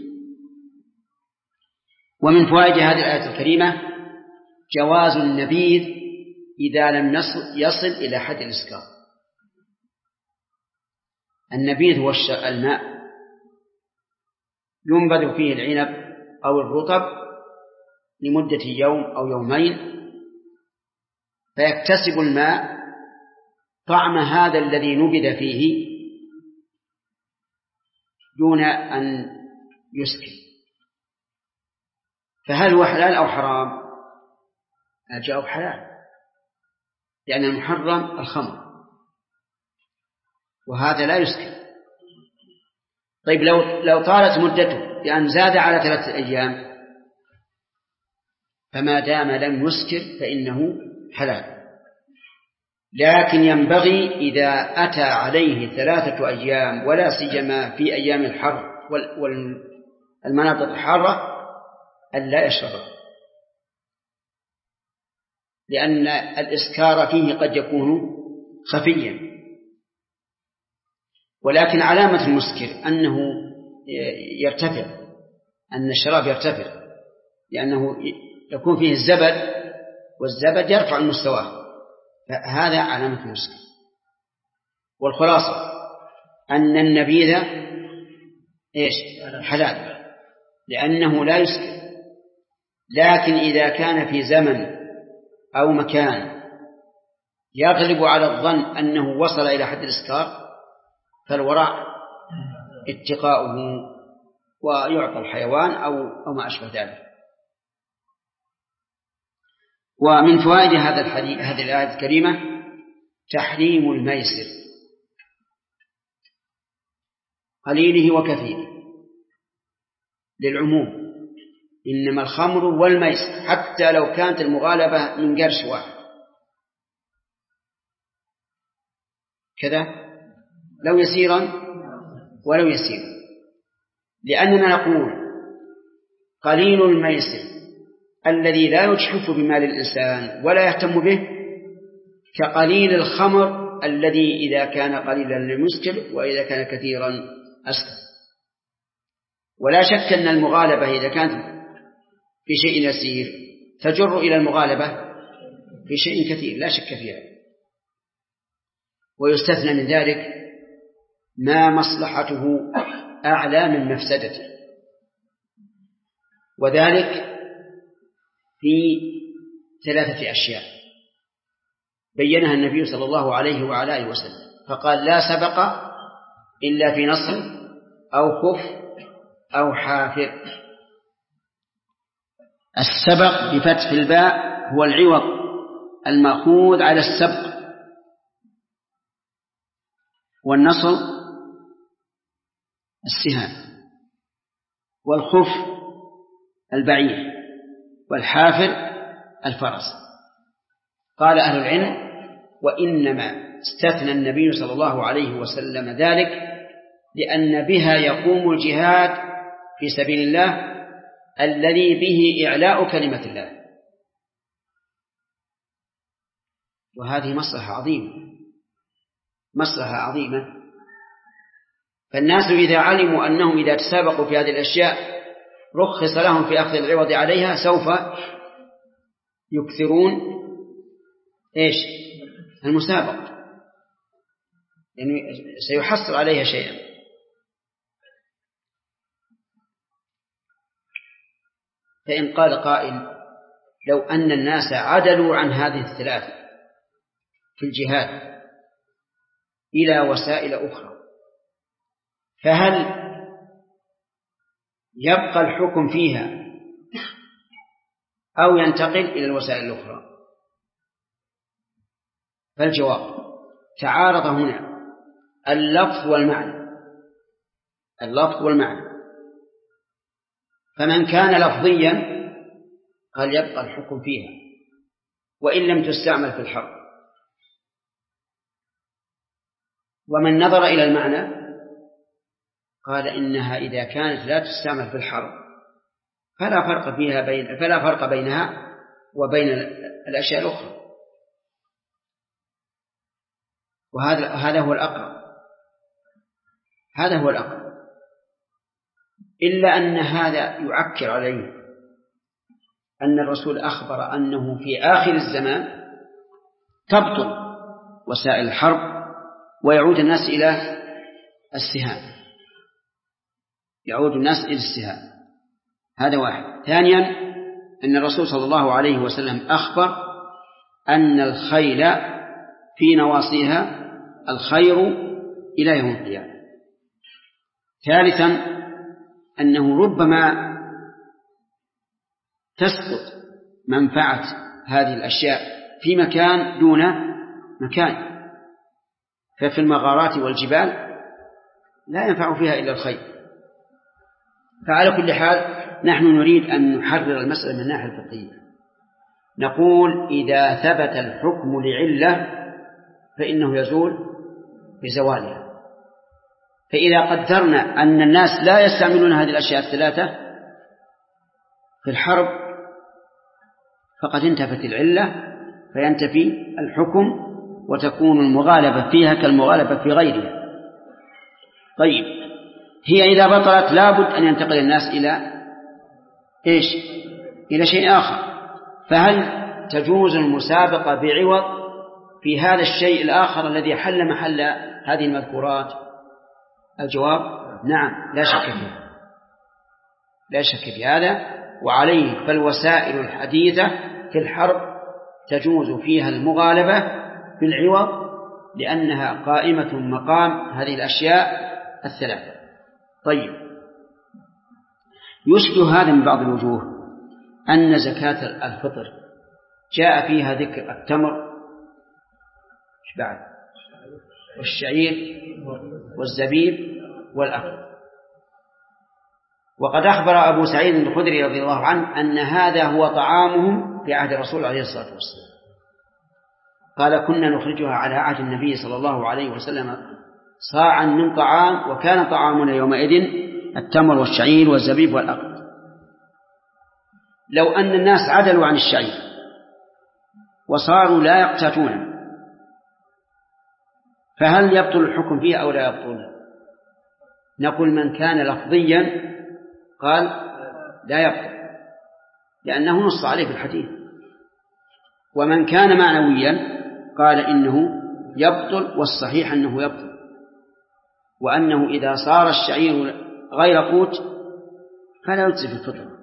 ومن فوائد هذه الآية الكريمة جواز النبيذ إذا لم يصل إلى حد الإسكار. النبيذ هو الماء ينبذ فيه العنب أو الرطب لمدة يوم أو يومين، فيكتسب الماء طعم هذا الذي نبذ فيه دون أن يسكر. فهل هو حلال أو حرام؟ الجواب حلال، لأن المحرم الخمر وهذا لا يسكر. طيب لو طالت مدته بأن زاد على 3 أيام فما دام لم يسكر فإنه حلال، لكن ينبغي إذا أتى عليه 3 أيام ولا سيما في أيام الحر والمناطق الحارة أن لا يشربه، لأن الإسكار فيه قد يكون خفيا. ولكن علامة المسكر أنه يرتفع، أن الشراب يرتفع، لأنه يكون فيه الزبد والزبد يرفع المستوى، فهذا علامة المسكر. والخلاصة أن النبيذ حلال لأنه لا يسكر، لكن إذا كان في زمن أو مكان يغلب على الظن أنه وصل إلى حد الإسكار فالورع اتقاؤه ويعطى الحيوان أو ما أشبه ذلك. ومن فوائد هذه الآية الكريمة تحريم الميسر قليله وكثيره للعموم، إنما الخمر والميسر حتى لو كانت المغالبة من قرش واحد كذا لو يسيرا ولو يسيرا، لأننا نقول قليل الميسر الذي لا يجحف بمال الإنسان ولا يهتم به كقليل الخمر الذي إذا كان قليلا لم يسكر وإذا كان كثيرا أسكر. ولا شك أن المغالبة إذا كانت في شيء يسير تجر إلى المغالبة في شيء كثير لا شك فيها. ويستثنى من ذلك ما مصلحته أعلى من مفسدته، وذلك في 3 أشياء بينها النبي صلى الله عليه وعلى آله وسلم، فقال لا سبق إلا في نصر أو خف أو حافر. السبق بفتح الباء هو العوض المأخوذ على السبق، والنصر السهام، والخف البعير، والحافر الفرس. قال أهل العلم وإنما استثنى النبي صلى الله عليه وسلم ذلك لأن بها يقوم الجهاد في سبيل الله الذي به إعلاء كلمة الله، وهذه مصلحة عظيمة. فالناس إذا علموا أنهم إذا تسابقوا في هذه الأشياء رخص لهم في أخذ العوض عليها سوف يكثرون المسابقة، يعني سيحصل عليها شيئا. فإن قال قائل لو أن الناس عدلوا عن هذه 3 في الجهاد إلى وسائل أخرى فهل يبقى الحكم فيها أو ينتقل إلى الوسائل الأخرى؟ فالجواب تعارض هنا اللفظ والمعنى. فمن كان لفظيا قال يبقى الحكم فيها وإن لم تستعمل في الحرب، ومن نظر إلى المعنى قال إنها إذا كانت لا تستعمل في الحرب فلا فرق بينها وبين الأشياء الأخرى، وهذا هو الأقرب. إلا أن هذا يعكر عليه أن الرسول أخبر أنه في آخر الزمان تبطل وسائل الحرب ويعود الناس إلى السهام. هذا واحد. ثانيا أن الرسول صلى الله عليه وسلم أخبر أن الخيل في نواصيها الخير إلى يوم القيامة. ثالثا أنه ربما تسقط منفعة هذه الأشياء في مكان دون مكان، ففي المغارات والجبال لا ينفع فيها إلا الخير. فعلى كل حال نحن نريد أن نحرر المسألة من الناحية الفقهية. نقول إذا ثبت الحكم لعلة فإنه يزول بزوالها. فإذا قدرنا أن الناس لا يستعملون هذه الأشياء الثلاثة في الحرب فقد انتفت العلة فينتفي الحكم وتكون المغالبة فيها كالمغالبة في غيرها. طيب، هي إذا بطلت لابد أن ينتقل الناس إلى شيء آخر. فهل تجوز المسابقة بعوض في هذا الشيء الآخر الذي حل محل هذه المذكورات؟ الجواب نعم، لا شك في هذا. وعليه فالوسائل الحديثة في الحرب تجوز فيها المغالبة في العوض لأنها قائمة مقام هذه الأشياء الثلاثة. طيب، يشبه هذا من بعض الوجوه أن زكاة الفطر جاء فيها ذكر التمر والشعير والزبيب والأقط. وقد أخبر أبو سعيد الخدري رضي الله عنه أن هذا هو طعامهم في عهد الرسول عليه الصلاة والسلام. قال كنا نخرجها على عهد النبي صلى الله عليه وسلم صاعا من طعام، وكان طعامنا يومئذ التمر والشعير والزبيب والأقط. لو أن الناس عدلوا عن الشعير وصاروا لا يقتاتون فهل يبطل الحكم فيه أو لا يبطل؟ نقول من كان لفظيا قال لا يبطل لأنه نص عليه في الحديث، ومن كان معنويا قال إنه يبطل، والصحيح أنه يبطل، وأنه إذا صار الشعير غير قوت فلا يجزي في الفطر،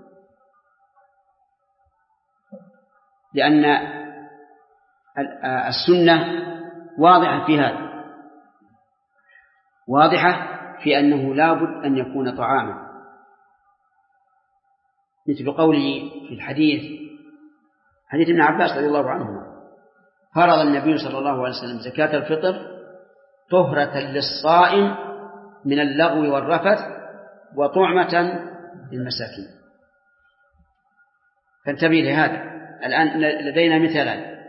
لأن السنة واضحة في هذا، واضحة في أنه لا بد أن يكون طعاما، مثل قوله في الحديث حديث ابن عباس رضي الله عنهما: فرض النبي صلى الله عليه وسلم زكاة الفطر طهرة للصائم من اللغو والرفث وطعمة للمساكين. فانتبه لهذا. الآن لدينا مثالان: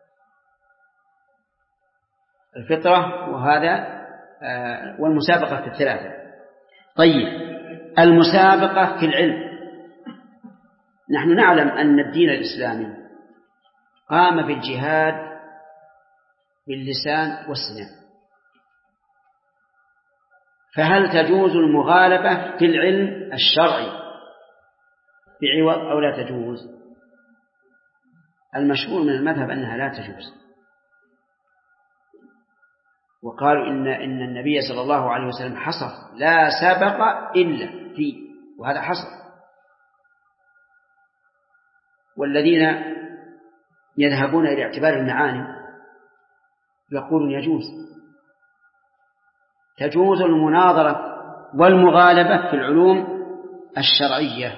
الفطرة وهذا والمسابقة في الثلاثة. طيب، المسابقة في العلم، نحن نعلم أن الدين الإسلامي قام بالجهاد باللسان والسنان، فهل تجوز المغالبة في العلم الشرعي بعوض أو لا تجوز؟ المشهور من المذهب أنها لا تجوز، وقالوا إن النبي صلى الله عليه وسلم حصر لا سبق إلا فيه، وهذا حصر. والذين يذهبون إلى اعتبار المعاني يقولون تجوز المناظرة والمغالبة في العلوم الشرعية،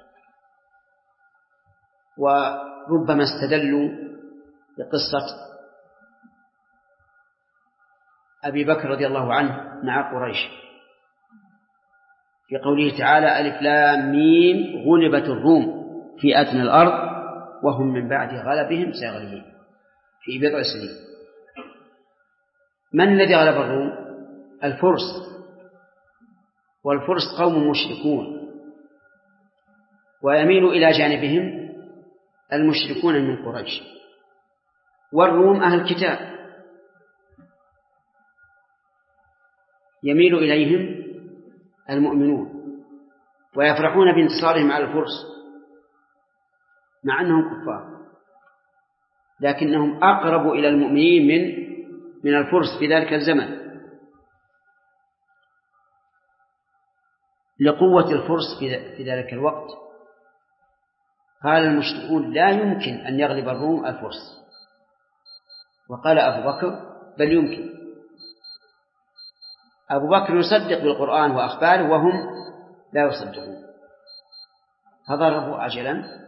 وربما استدلوا بقصة أبي بكر رضي الله عنه مع قريش في قوله تعالى ألف لام ميم غلبت الروم في أدنى الأرض وهم من بعد غلبهم سيغلبون في بضع سنين. من الذي غلب الروم؟ الفرس، والفرس قوم مشركون ويميل إلى جانبهم المشركون من قريش، والروم أهل الكتاب يميل إليهم المؤمنون ويفرحون بانتصارهم على الفرس مع أنهم كفار، لكنهم أقرب إلى المؤمنين من الفرس في ذلك الزمن لقوة الفرس في ذلك الوقت. قال المشركون لا يمكن أن يغلب الروم الفرس، وقال أبو بكر بل يمكن. أبو بكر يصدق بالقرآن وأخباره وهم لا يصدقون، فضربوا أجلا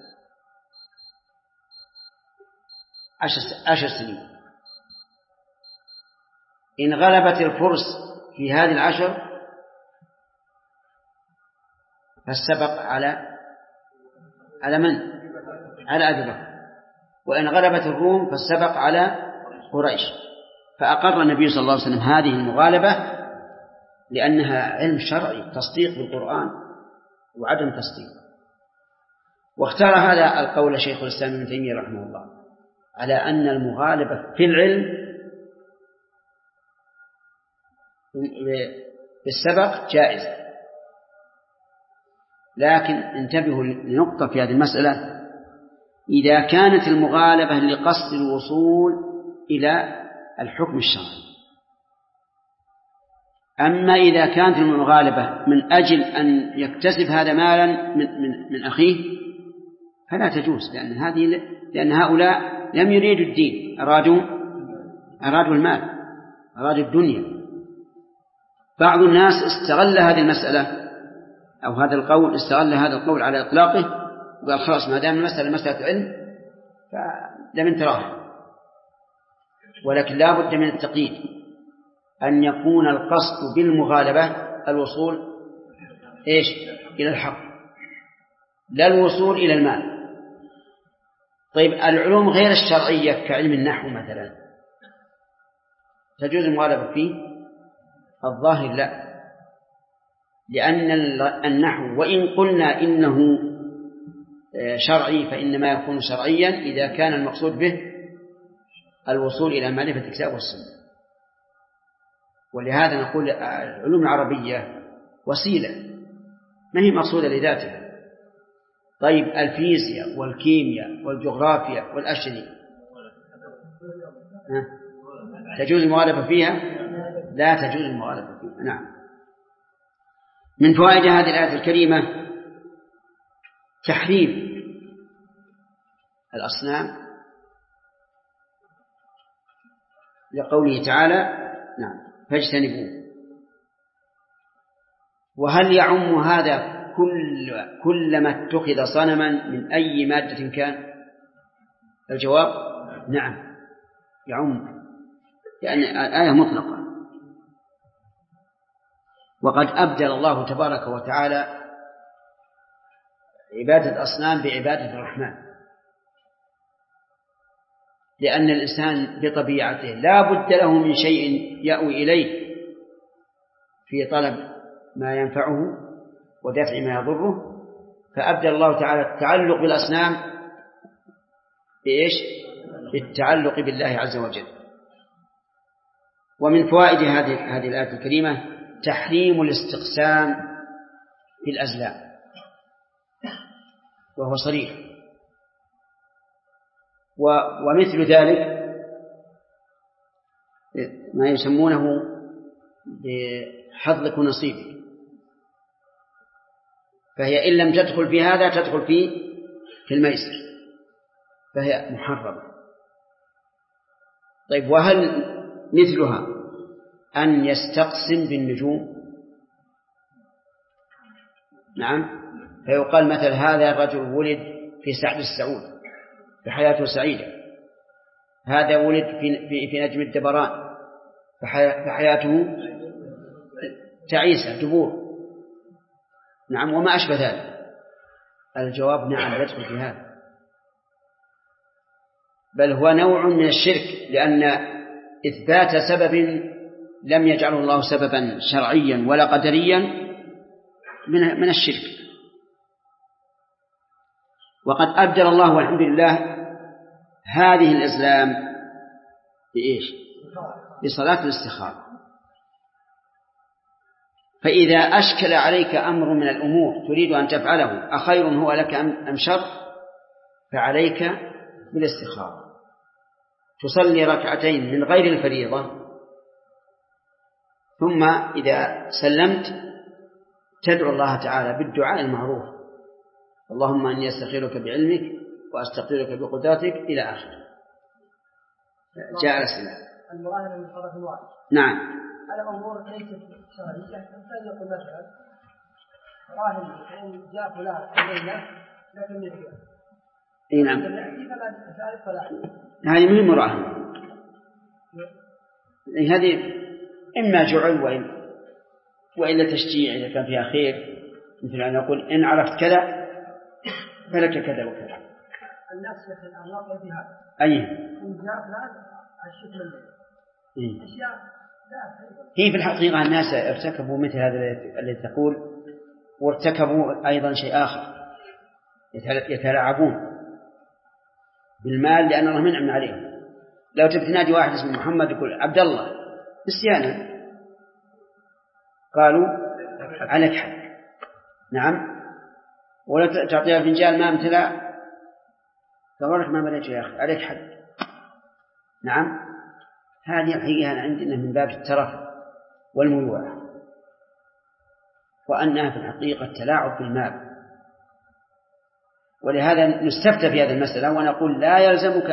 10 سنين. إن غلبت الفرس في هذه 10 فالسبق على من؟ على أبي بكر. وإن غلبت الروم فالسبق على قريش. فأقر النبي صلى الله عليه وسلم هذه المغالبة لأنها علم شرعي، تصديق بالقرآن وعدم تصديق. واختار هذا القول شيخ الإسلام ابن تيمية رحمه الله على أن المغالبة في العلم بالسبق جائز، لكن انتبهوا لنقطة في هذه المسألة: إذا كانت المغالبة لقصد الوصول إلى الحكم الشرعي. أما إذا كانت المغالبة من أجل أن يكتسب هذا مالا من أخيه فلا تجوز، لأن هؤلاء لم يريدوا الدين، أرادوا المال، أرادوا الدنيا. بعض الناس استغل هذه المسألة أو هذا القول، استغل هذا القول على إطلاقه وقال خلاص ما دام المسألة مسألة علم فلم انتراها. ولكن لا بد من التقييد، أن يكون القصد بالمغالبة الوصول إلى الحق لا الوصول إلى المال. طيب العلوم غير الشرعية كعلم النحو مثلا تجوز المغالبة فيه؟ الظاهر لا، لأن النحو وإن قلنا إنه شرعي فإنما يكون شرعيا إذا كان المقصود به الوصول إلى معرفة الكتاب والسنة. ولهذا نقول العلوم العربية وسيلة ما هي مقصودة لذاتها. طيب الفيزياء والكيمياء والجغرافيا والأشياء تجوز المغالبة فيها؟ لا تجوز المغالبة فيها. نعم. من فوائد هذه الآية الكريمة تحريم الأصنام لقوله تعالى نعم فاجتنبوه. وهل يعم هذا كلما اتخذ صنما من أي مادة كان؟ الجواب نعم يعم، لأن الآية مطلقة. وقد أبدل الله تبارك وتعالى عبادة الأصنام بعبادة الرحمن، لأن الإنسان بطبيعته لا بد له من شيء يأوي إليه في طلب ما ينفعه ودفع ما يضره، فأبدل الله تعالى التعلق بالأصنام بالتعلق بالله عز وجل. ومن فوائد هذه الآية الكريمة تحريم الاستقسام في الأزلام، وهو صريح. ومثل ذلك ما يسمونه بحظك ونصيبك، فهي إن لم تدخل في هذا تدخل في الميسر، فهي محرمة. طيب وهل مثلها أن يستقسم بالنجوم؟ نعم، فيقال مثل هذا الرجل ولد في سعد السعود بحياته سعيدة، هذا ولد في نجم الدبران فحياته تعيسة دبور. نعم، وما أشبه ذلك. الجواب نعم، يدخل في هذا، بل هو نوع من الشرك، لأن إثبات سبب لم يجعله الله سببا شرعيا ولا قدريا من الشرك. وقد أبدل الله والحمد لله هذه الإسلام بإيش؟ بصلاة الاستخارة. فإذا أشكل عليك أمر من الأمور تريد أن تفعله أخير هو لك أم شر، فعليك بالاستخارة. تصلي ركعتين من غير الفريضة، ثم إذا سلمت تدعو الله تعالى بالدعاء المعروف: اللهم أني أستخيرك بعلمك وأستقدرك بقدرتك إلى آخره. جاء الأسئلة. المراهنة من طرف واحد. نعم. على أمور ليست شرعية، الإنسان يقول مثلا راهن إن جاء فلان علينا لكن نرجع. إيه نعم. هذه مهم مراهنة. هذه إما جعل وإلا تشجيع إذا كان فيها خير، مثل أن يقول إن عرفت كذا فلك كذا وكذا. الناس يخل الأمر في هذا. أيه. إن جاء فلان الشكل الليل. هي في الحقيقة الناس ارتكبوا مثل هذا الذي تقول، وارتكبوا أيضا شيء آخر، يتلاعبون بالمال لأن الله منعم عليهم. لو تنادي واحد اسمه محمد يقول عبد الله نسيانا، قالوا عليك حق. نعم. ولا تعطيها فنجان ما امتلأ فورك ما مليت يا أخي عليك حق. نعم. هذه الحقيقة عندنا من باب الترف والميوعة، وأنها في الحقيقة التلاعب بالمال. ولهذا نستفتى في هذه المسألة ونقول لا يلزمك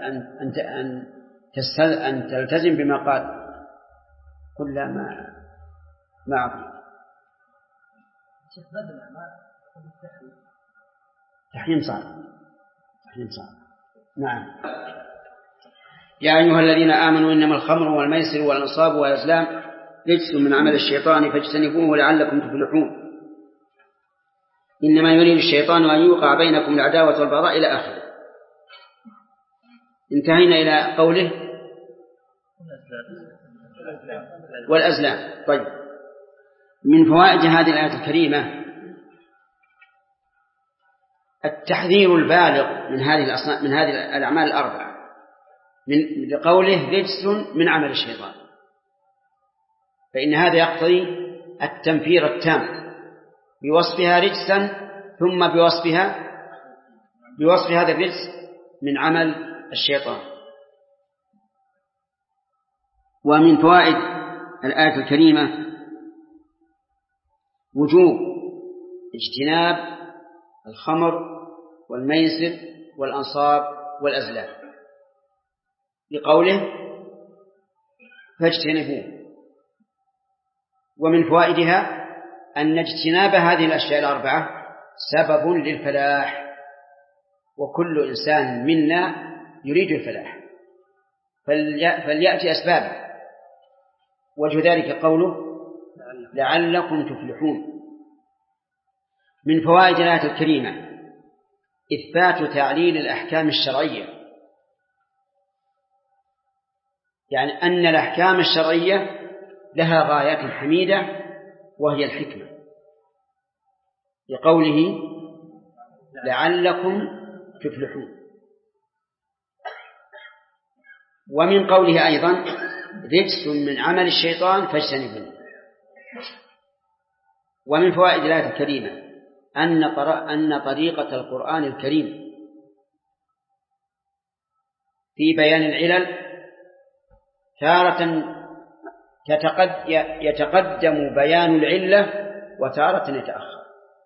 أن تلتزم بما قال، قل لا ما أعطيك. تحريم صعب. نعم. يا أيها الذين آمنوا إنما الخمر والميسر والأنصاب والأزلام رجس من عمل الشيطان فاجتنبوه لعلكم تفلحون. إنما يريد الشيطان أن يوقع بينكم العداوة والبغضاء إلى آخره. انتهينا إلى قوله والأزلام. طيب، من فوائد هذه الآية الكريمة التحذير البالغ من هذه الأعمال الأربعة، من قوله رجس من عمل الشيطان، فإن هذا يقتضي التنفير التام بوصفها رجسا، ثم بوصف هذا الرجس من عمل الشيطان. ومن فوائد الآية الكريمة وجوب اجتناب الخمر والميسر والأنصاب والأزلام لقوله فاجتنبوه. ومن فوائدها أن اجتناب هذه الأشياء الأربعة سبب للفلاح، وكل إنسان منا يريد الفلاح فليأتي أسبابه. وجه ذلك قوله لعلكم تفلحون. من فوائد الآية الكريمة إثبات تعليل الأحكام الشرعية، يعني أن الأحكام الشرعية لها غايات حميدة وهي الحكمة، لقوله لعلكم تفلحون. ومن قوله أيضا رجس من عمل الشيطان فاجتنبوه. ومن فوائد الآية الكريمة أن طريقة القرآن الكريم في بيان العلل تارة يتقدم بيان العلة وتارة يتأخر.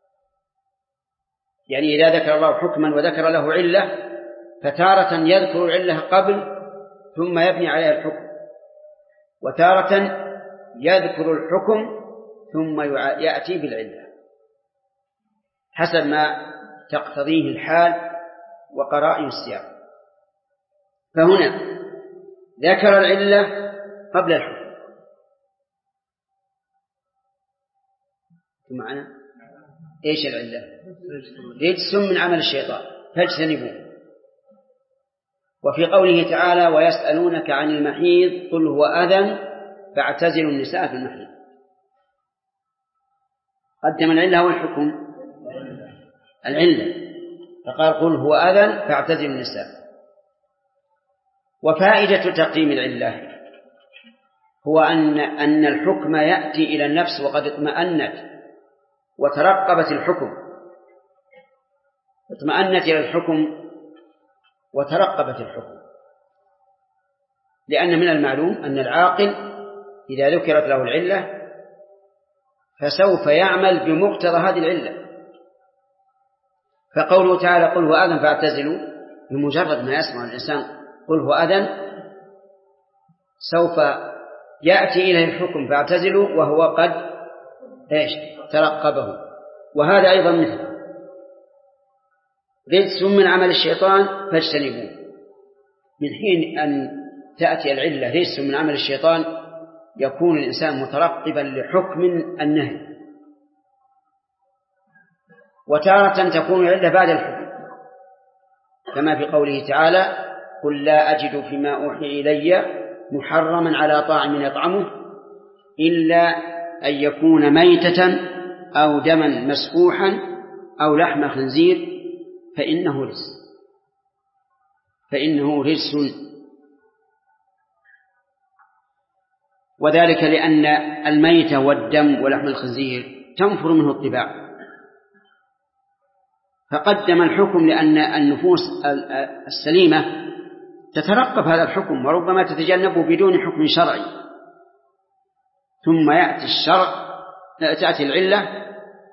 يعني إذا ذكر الله حكما وذكر له علة فتارة يذكر العلة قبل ثم يبني عليها الحكم، وتارة يذكر الحكم ثم يأتي بالعلة حسب ما تقتضيه الحال وقرائن السياق. فهنا ذكر العلة قبل الحكم، معنا؟ إيش العلة؟ رجس من عمل الشيطان فاجتنبوه. وفي قوله تعالى ويسألونك عن المحيض قل هو أذى فاعتزلوا النساء في المحيض، قدم العلة والحكم العلة، فقال قل هو أذى فاعتزلوا النساء. وفائدة تقديم العلة هو أن الحكم يأتي إلى النفس وقد اطمأنت وترقبت الحكم، اطمأنت إلى الحكم وترقبت الحكم، لأن من المعلوم أن العاقل إذا ذكرت له العلة فسوف يعمل بمقتضى هذه العلة. فقوله تعالى قل هو أذى فاعتزلوا، بمجرد ما يسمع الإنسان قل هو أذى سوف يأتي إليه الحكم فاعتزلوا وهو قد ترقبه. وهذا أيضا مثل رجس من عمل الشيطان فاجتنبوه. من حين أن تأتي العلة رجس من عمل الشيطان يكون الإنسان مترقبا لحكم النهي، وتارة تكون العلة بعد الحكم كما في قوله تعالى قل لا أجد فيما أوحي إلي محرما على طاعم يطعمه إلا أن يكون ميتة أو دما مسفوحا أو لحم خنزير فإنه رجس. وذلك لأن الميت والدم ولحم الخنزير تنفر منه الطباع، فقدم الحكم لأن النفوس السليمة تترقب هذا الحكم وربما تتجنبه بدون حكم شرعي، ثم يأتي الشرع تأتي العلة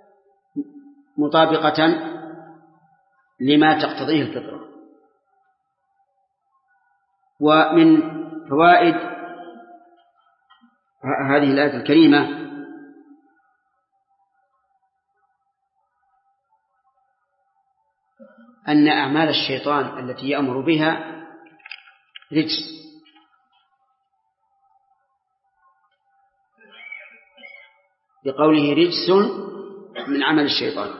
مطابقة لما تقتضيه الفطرة. ومن فوائد هذه الآية الكريمة أن أعمال الشيطان التي يأمر بها رجس، بقوله رجس من عمل الشيطان.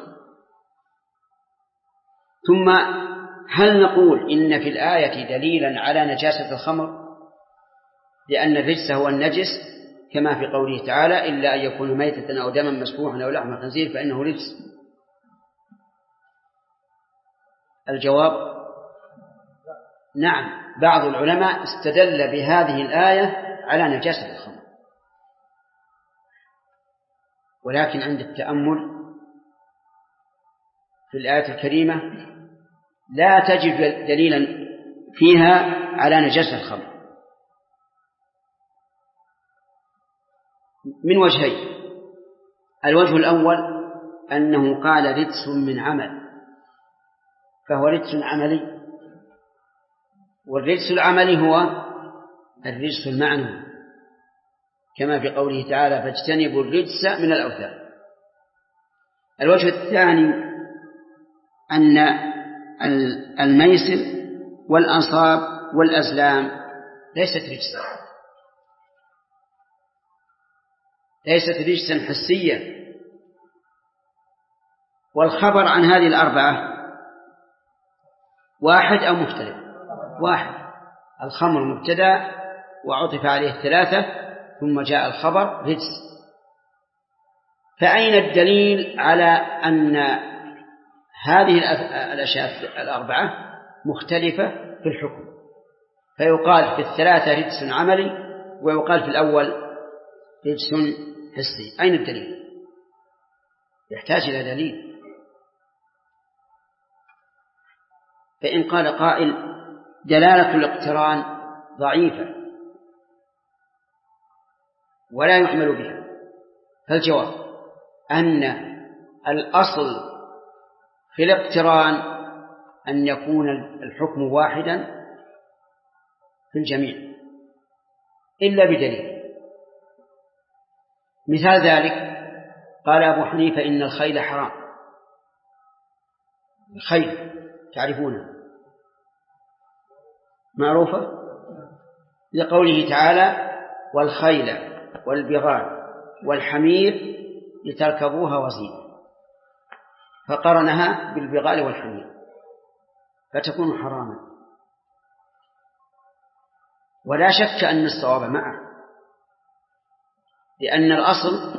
ثم هل نقول إن في الآية دليلا على نجاسة الخمر لأن الرجس هو النجس كما في قوله تعالى إلا أن يكون ميتة أو دما مسفوحا أو لحم خنزير فإنه رجس؟ الجواب نعم، بعض العلماء استدل بهذه الآية على نجاسة الخمر، ولكن عند التأمل في الآية الكريمة لا تجد دليلا فيها على نجاسة الخمر من وجهين. الوجه الأول أنه قال رجس من عمل، فهو رجس عملي، والرجس العملي هو الرجس المعنوي كما في قوله تعالى فاجتنبوا الرجس من الأوثان. الوجه الثاني أن الميسر والأنصاب والأزلام ليست رجسا حسيا. والخبر عن هذه الأربعة واحد أو مختلف؟ واحد. الخمر مبتدأ وعطف عليه الثلاثة ثم جاء الخبر رجس، فأين الدليل على أن هذه الأشياء الأربعة مختلفة في الحكم؟ فيقال في الثلاثة رجس عملي ويقال في الأول رجس حسي. أين الدليل؟ يحتاج إلى دليل. فإن قال قائل دلالة الاقتران ضعيفة ولا يعمل بها، فالجواب أن الأصل في الاقتران أن يكون الحكم واحدا في الجميع إلا بدليل. مثال ذلك قال أبو حنيفة إن الخيل حرام. الخيل تعرفونه معروفة لقوله تعالى والخيل والبغال والحمير لتركبوها وزينة، فقرنها بالبغال والحمير فتكون حراما. ولا شك أن الصواب معه، لأن الأصل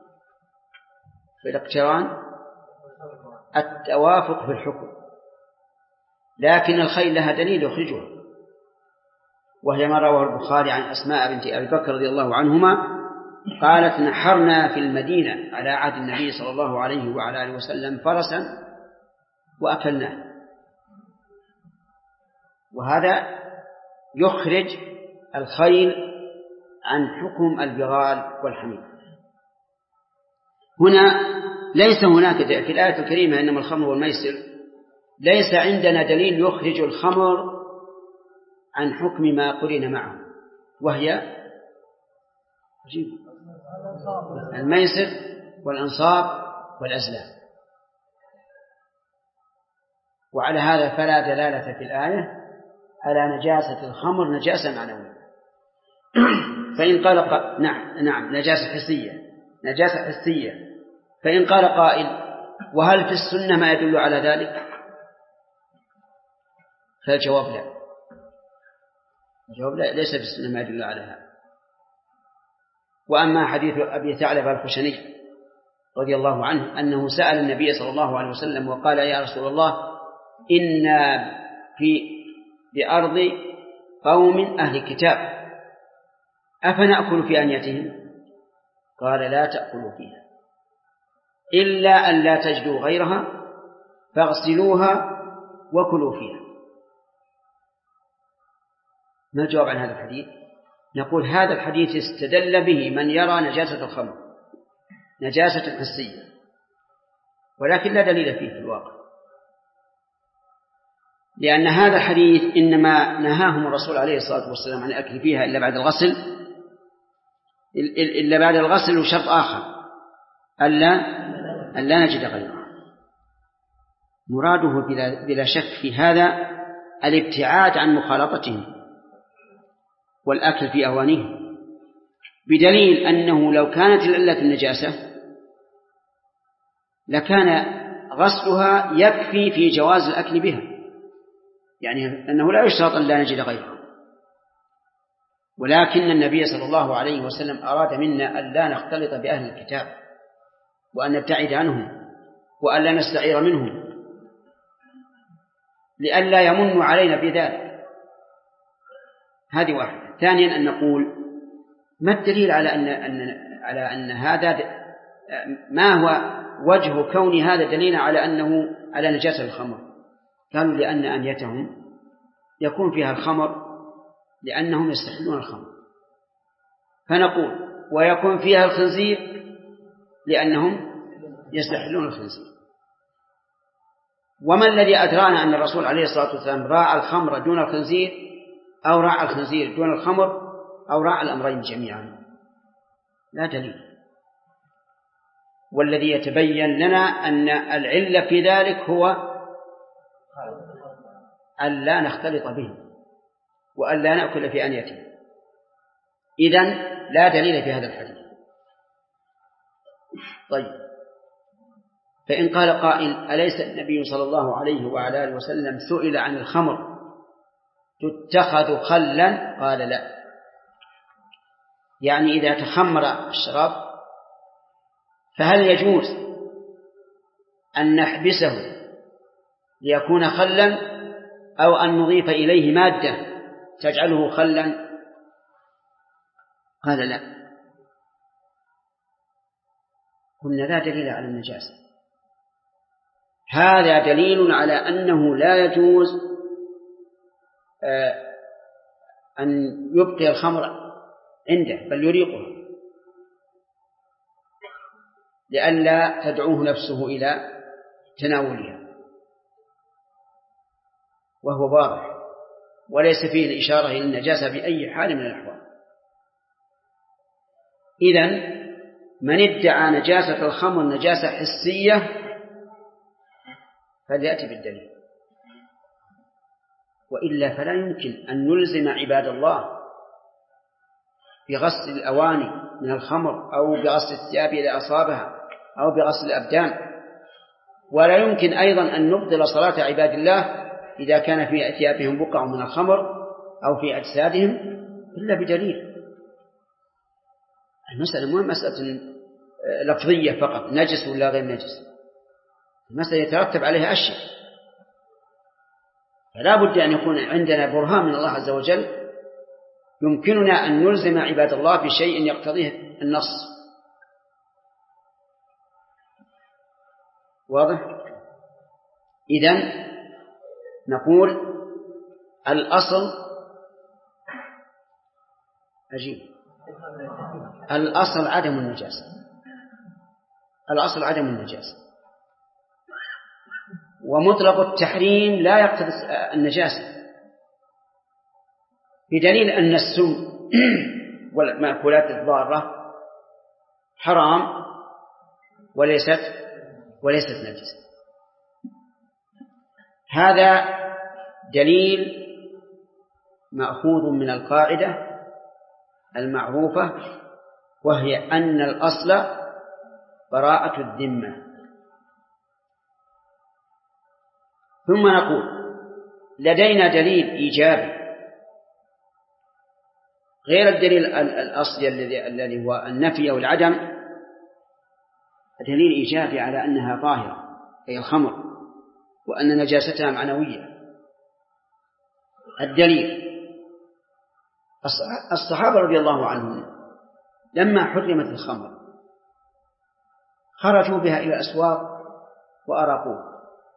في الاقتران التوافق في الحكم، لكن الخيل لها دليل يخرجها، وهي ما رواه البخاري عن أسماء بنت أبي بكر رضي الله عنهما قالت: نحرنا في المدينة على عهد النبي صلى الله عليه وعلى آله وسلم فرسا وأكلناه. وهذا يخرج الخيل عن حكم البغال والحمير. هنا ليس هناك في الآية الكريمة إنما الخمر والميسر، ليس عندنا دليل يخرج الخمر عن حكم ما قرن معه، وهي الميسر والأنصاب والأزلام. وعلى هذا فلا دلالة في الآية على نجاسة الخمر نجاسة معنوية. فإن قال نعم نجاسة حسية. فإن قال قائل: وهل في السنة ما يدل على ذلك؟ فالجواب لا. الجواب لا، ليس في السنة ما يدل على هذا. وأما حديث أبي ثعلبة الخشني رضي الله عنه أنه سأل النبي صلى الله عليه وسلم وقال: يا رسول الله، إنا بأرض قوم أهل كتاب أفنأكل في أنيتهم؟ قال: لا تأكلوا فيها إلا أن لا تجدوا غيرها فاغسلوها وكلوا فيها. ما الجواب عن هذا الحديث؟ نقول هذا الحديث استدل به من يرى نجاسة الخمر نجاسة حسية، ولكن لا دليل فيه في الواقع، لأن هذا الحديث إنما نهاهم الرسول عليه الصلاة والسلام عن الأكل فيها إلا بعد الغسل، وشرط آخر ألا نجد غيره. مراده بلا شك في هذا الابتعاد عن مخالطتهم والأكل في أوانهم، بدليل أنه لو كانت العلة النجاسة لكان غسلها يكفي في جواز الأكل بها، يعني أنه لا يشترط أن لا نجد غيرها. ولكن النبي صلى الله عليه وسلم أراد منا أن لا نختلط بأهل الكتاب وأن نبتعد عنهم وأن لا نستعير منهم لئلا يمنوا علينا بذلك. هذه واحدة. ثانيا أن نقول: ما الدليل على أن هذا، ما هو وجه كون هذا دليل على أنه على نجاسة الخمر؟ قالوا: لأن أنيتهم يكون فيها الخمر لأنهم يستحلون الخمر، فنقول: ويكون فيها الخنزير لأنهم يستحلون الخنزير. وما الذي أدرانا أن الرسول عليه الصلاة والسلام راعى الخمر دون الخنزير، أو راعى الخنزير دون الخمر، أو راعى الأمرين جميعا؟ لا دليل. والذي يتبين لنا أن العلة في ذلك هو أن لا نختلط به وأن لا نأكل في أنيته. إذن لا دليل في هذا الحديث. طيب، فإن قال قائل: أليس النبي صلى الله عليه وعلى آله وسلم سئل عن الخمر تتخذ خلا؟ قال: لا. يعني إذا تخمر الشراب فهل يجوز أن نحبسه ليكون خلا، أو أن نضيف إليه مادة تجعله خلا؟ قال: لا. قلنا: لا دليل على النجاسة. هذا دليل على أنه لا يجوز أن يبقي الخمر عنده، بل يريقه لئلا تدعوه نفسه إلى تناولها، وهو واضح وليس فيه الإشارة إلى النجاسة بأي حال من الأحوال. إذن من ادعى نجاسة الخمر نجاسة حسية فليأتي بالدليل، وإلا فلا يمكن أن نلزم عباد الله بغسل الأواني من الخمر أو بغسل الثياب إذا أصابها أو بغسل الأبدان. ولا يمكن أيضا أن نبطل صلاة عباد الله إذا كان في ثيابهم بقع من الخمر أو في أجسادهم إلا بدليل. المسألة مو مسألة لفظية فقط نجس ولا غير نجس، المسألة يترتب عليها أشياء، فلا بد أن يكون عندنا برهان من الله عز وجل يمكننا أن نلزم عباد الله بشيء يقتضيه النص. واضح؟ إذن نقول الأصل الأصل عدم النجاسة، الأصل عدم النجاسة، ومطلق التحريم لا يقتضي النجاسة، بدليل أن السم والمأكولات الضارة حرام وليست نجسة. هذا دليل مأخوذ من القاعدة المعروفة، وهي أن الأصل براءة الذمة. ثم نقول لدينا دليل إيجابي غير الدليل الأصلي الذي هو النفي أو العدم، دليل إيجابي على أنها طاهرة أي الخمر، وأن نجاستها معنوية. الدليل الصحابة رضي الله عنهم لما حرمت الخمر خرجوا بها إلى الأسواق وأراقوها،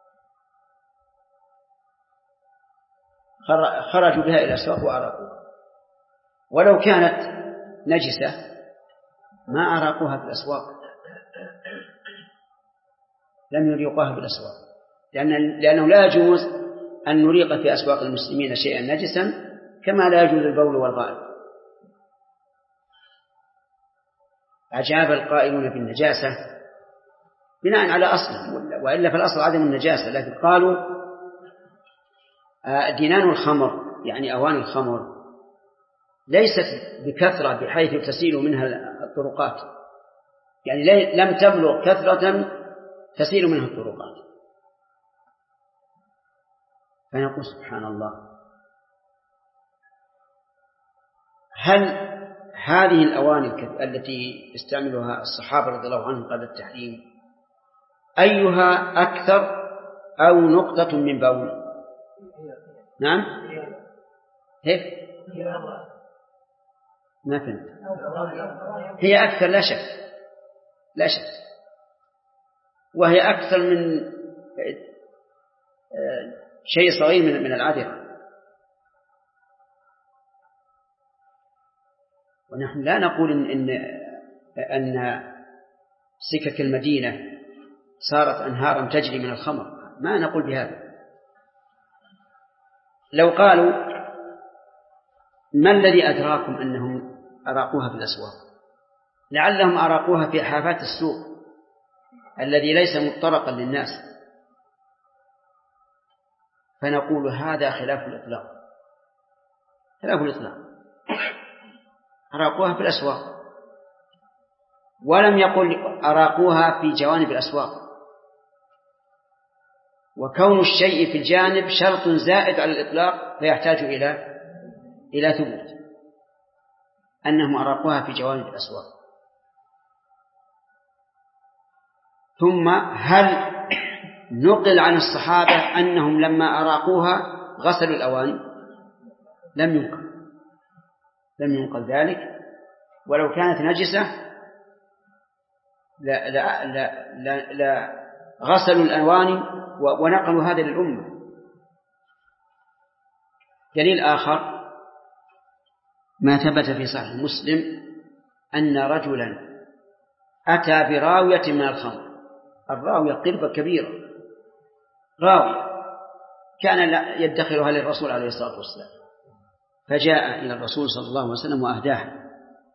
ولو كانت نجسة ما أراقوها في الأسواق، لم يريقوها في الأسواق، لأنه لا يجوز أن نريق في أسواق المسلمين شيئا نجسا كما لا يجوز البول والغائط. أجاب القائلون بالنجاسة بناء على أصل، وإلا فالأصل عدم النجاسة، لكن قالوا دينان الخمر يعني أواني الخمر ليست بكثرة بحيث تسيل منها الطرقات، يعني لم تبلغ كثرة تسيل منها الطرقات. فنقول سبحان الله، هل هذه الأواني التي استعملها الصحابة رضي الله عنهم قبل التحريم أيها أكثر أو نقطة من بول؟ نعم هيك ما فهمت. هي أكثر لا شك، وهي أكثر من شيء صغير من العذرة. ونحن لا نقول أن سكك المدينة صارت أنهارا تجري من الخمر، ما نقول بهذا. لو قالوا ما الذي أدراكم أنهم أراقوها في الأسواق؟ لعلهم أراقوها في حافات السوق الذي ليس مطرقا للناس، فنقول هذا خلاف الإطلاق، أراقوها في الأسواق، ولم يقل أراقوها في جوانب الأسواق. وكون الشيء في الجانب شرط زائد على الإطلاق فيحتاج إلى ثبوت، أنهم أراقوها في جوانب الأسواق. ثم هل نقل عن الصحابة أنهم لما أراقوها غسلوا الأواني؟ لم ينقل ذلك، ولو كانت نجسة لا غسلوا الأواني ونقلوا هذا للأمة. دليل آخر ما ثبت في صحيح مسلم أن رجلا أتى براوية من الخمر، الراوية قربة كبيرة، راوية كان يدخرها للرسول عليه الصلاة والسلام، فجاء إلى الرسول صلى الله عليه وسلم وأهداها،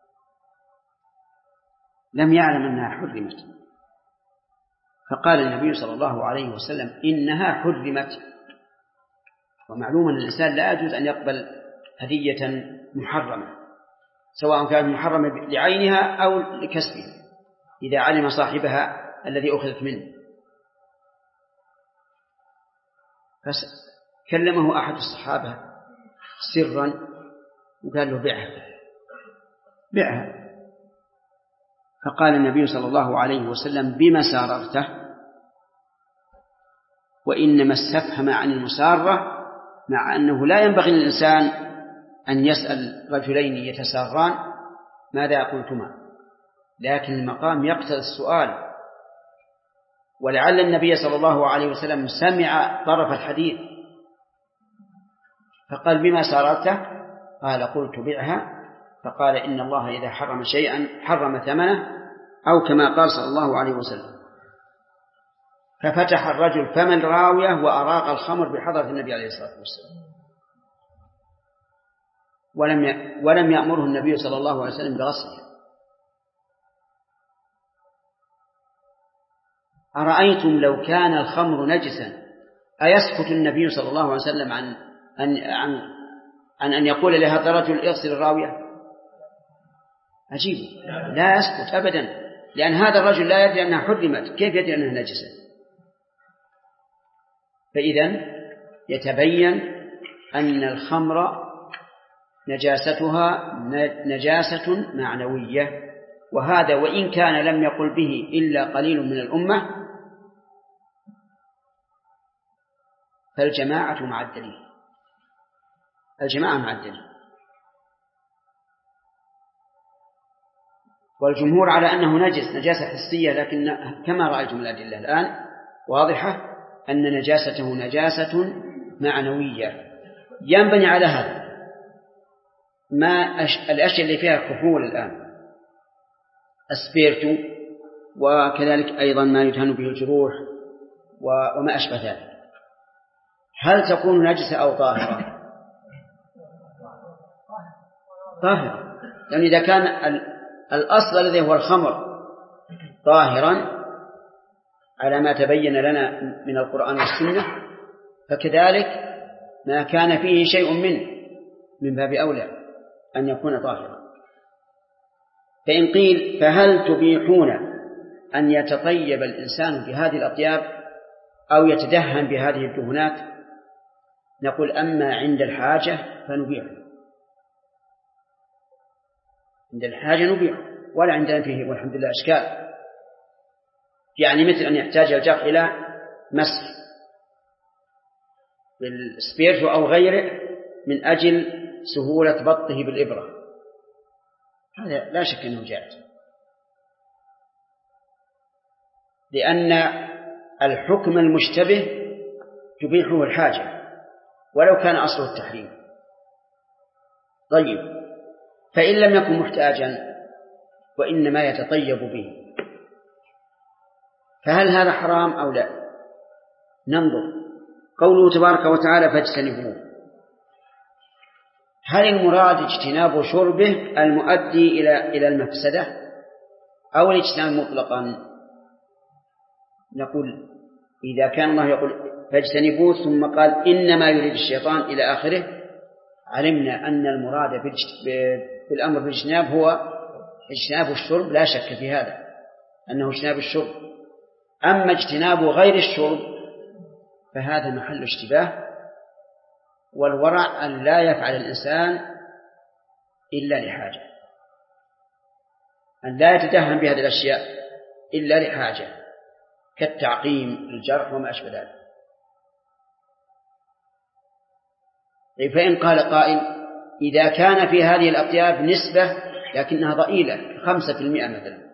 لم يعلم أنها حرمت، فقال النبي صلى الله عليه وسلم إنها حرمت. ومعلوم أن الإنسان لا يجوز أن يقبل هدية محرمة، سواء كانت محرمة لعينها أو لكسبها، إذا علم صاحبها الذي أخذت منه. فكلمه أحد الصحابة سرا وقال له بعها. فقال النبي صلى الله عليه وسلم: بما ساررته؟ وإنما استفهم عن المسارة، مع أنه لا ينبغي للإنسان أن يسأل رجلين يتساران ماذا قلتما، لكن المقام يقتضي السؤال. ولعل النبي صلى الله عليه وسلم سمع طرف الحديث فقال: بما ساررته؟ قال: قلت بعها. فقال: إن الله إذا حرم شيئا حرم ثمنه، أو كما قال صلى الله عليه وسلم. ففتح الرجل فم الراوية وأراق الخمر بحضرة النبي عليه الصلاة والسلام، ولم يأمره النبي صلى الله عليه وسلم بغسلها. أرأيتم لو كان الخمر نجسا أيسكت النبي صلى الله عليه وسلم عن أن يقول لهذا الرجل اغسل الراوية؟ عجيب، لا يسكت أبدا، لأن هذا الرجل لا يدري أنها حرمت، كيف يدري أنها نجسة؟ فإذن يتبين أن الخمر نجاستها نجاسة معنوية، وهذا وإن كان لم يقل به إلا قليل من الأمة فالجماعة مع الدليل. الجماعة مع الدليل، والجمهور على أنه نجاسة حسية، لكن كما رأيتم الأدلة الآن واضحة أن نجاسته نجاسة معنوية. ينبني على هذا ما الأشياء اللي فيها كحول الآن، السبيرتو، وكذلك أيضا ما يدهن به الجروح وما أشبه ذلك، هل تكون نجسة أو طاهرة؟ طاهرة، لأن إذا كان الأصل الذي هو الخمر طاهرا على ما تبين لنا من القرآن والسنة، فكذلك ما كان فيه شيء من باب أولى أن يكون طاهرا. فإن قيل: فهل تبيحون أن يتطيب الإنسان بهذه الأطياب أو يتدهن بهذه الدهنات؟ نقول: أما عند الحاجة فنبيح، عند الحاجة نبيح، ولا عندنا فيه والحمد لله أشكال، يعني مثل أن يحتاج الجرح إلى مسح بالسبيرتو أو غيره من أجل سهولة بطه بالإبرة، هذا لا شك أنه جائز، لأن الحكم المشتبه تبيحه الحاجة ولو كان أصله التحريم. طيب، فإن لم يكن محتاجا وإنما يتطيب به، فهل هذا حرام أو لا؟ ننظر. قوله تبارك وتعالى: فاجتنبوه، هل المراد اجتناب شربه المؤدي إلى المفسدة أو الاجتناب مطلقا؟ نقول: إذا كان الله يقول فاجتنبوه ثم قال إنما يريد الشيطان إلى آخره، علمنا أن المراد بالأمر بالاجتناب هو اجتناب الشرب، لا شك في هذا أنه اجتناب الشرب. أما اجتناب غير الشرب فهذا محل اشتباه، والورع أن لا يفعل الإنسان إلا لحاجة، أن لا يتدهن بهذه الأشياء إلا لحاجة كالتعقيم الجرح وما أشبه ذلك. فإن قال قائل: إذا كان في هذه الأطياب نسبة لكنها ضئيلة 5% مثلا،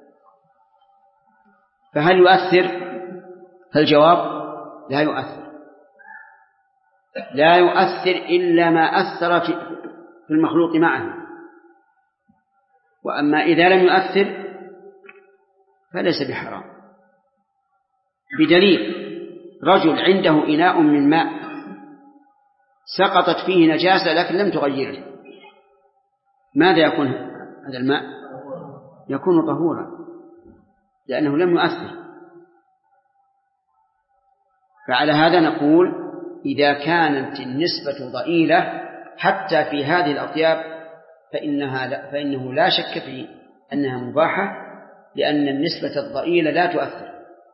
فهل يؤثر؟ فالجواب: لا يؤثر، لا يؤثر إلا ما أثر في المخلوق معه. وأما إذا لم يؤثر فليس بحرام، بدليل: رجل عنده إناء من ماء سقطت فيه نجاسة لكن لم تغيره، ماذا يكون هذا الماء؟ يكون طهورا لأنه لم يؤثر. فعلى هذا نقول: إذا كانت النسبة ضئيلة حتى في هذه الأطياب فإنه لا شك في أنها مباحة، لأن النسبة الضئيلة لا تؤثر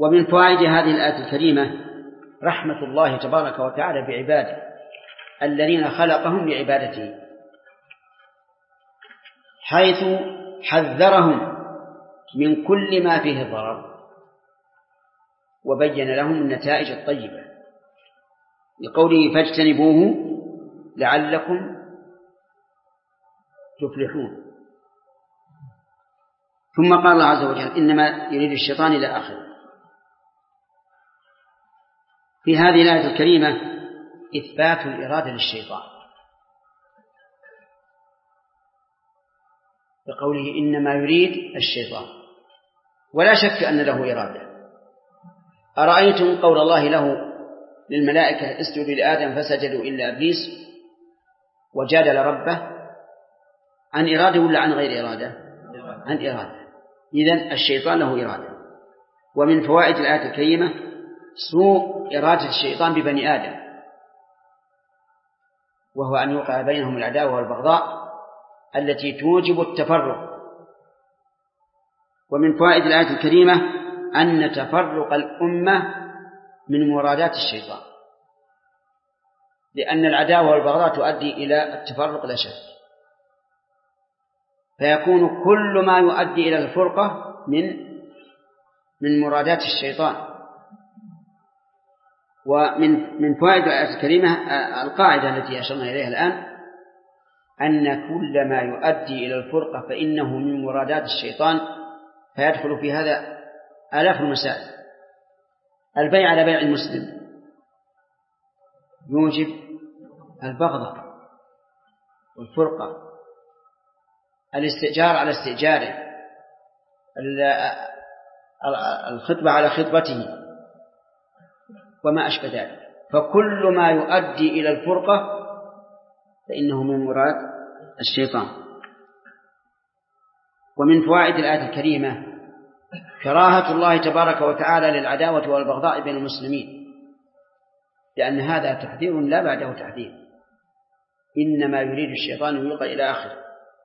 ومن فوائد هذه الآية الكريمة رحمة الله تبارك وتعالى بعباده الذين خلقهم لعبادته، حيث حذرهم من كل ما فيه ضرر وبين لهم النتائج الطيبة لقوله فاجتنبوه لعلكم تفلحون. ثم قال الله عز وجل إنما يريد الشيطان إلى آخره. في هذه الآية الكريمة إثبات الإرادة للشيطان بقوله إنما يريد الشيطان، ولا شك أن له إرادة. أرأيتم قول الله له للملائكة اسجدوا لآدم فسجدوا إلا إبليس وجادل ربه عن إرادة ولا عن غير إرادة؟ عن إرادة. إذن الشيطان له إرادة. ومن فوائد الآية الكريمة سوء إرادة الشيطان ببني آدم، وهو أن يوقع بينهم العداوة والبغضاء التي توجب التفرق. ومن فوائد الآية الكريمة أن تفرق الأمة من مرادات الشيطان، لأن العداوة والبغضاء تؤدي إلى التفرق لا شك، فيكون كل ما يؤدي إلى الفرقة من مرادات الشيطان. ومن فوائد الآية الكريمة القاعدة التي أشرنا إليها الآن، أن كل ما يؤدي إلى الفرقة فإنه من مرادات الشيطان، فيدخل في هذا آلاف المسائل. البيع على بيع المسلم يوجب البغضة والفرقة، الاستئجار على استئجاره، الخطبة على خطبته وما أشبه ذلك. فكل ما يؤدي إلى الفرقة فإنه من مراد الشيطان. ومن فوائد الآية الكريمة كراهة الله تبارك وتعالى للعداوة والبغضاء بين المسلمين، لأن هذا تحذير لا بعده تحذير، إنما يريد الشيطان أن يوقع إلى آخره.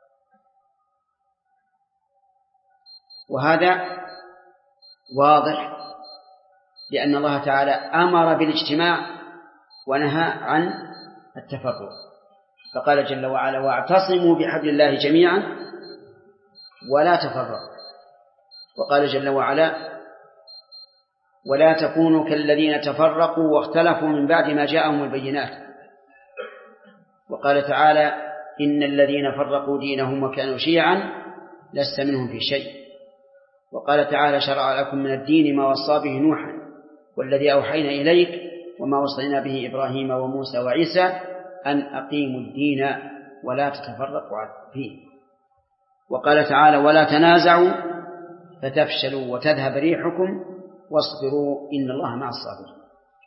وهذا واضح لأن الله تعالى أمر بالاجتماع ونهى عن التفرق، فقال جل وعلا واعتصموا بحبل الله جميعا ولا تفرقوا. وقال جل وعلا ولا تكونوا كالذين تفرقوا واختلفوا من بعد ما جاءهم البينات. وقال تعالى إن الذين فرقوا دينهم وكانوا شيعا لست منهم في شيء. وقال تعالى شرع لكم من الدين ما وصى به نوحا والذي أوحينا إليك وما وصينا به إبراهيم وموسى وعيسى أن أقيموا الدين ولا تتفرقوا فيه. وقال تعالى ولا تنازعوا فتفشلوا وتذهب ريحكم واصبروا إن الله مع الصابرين.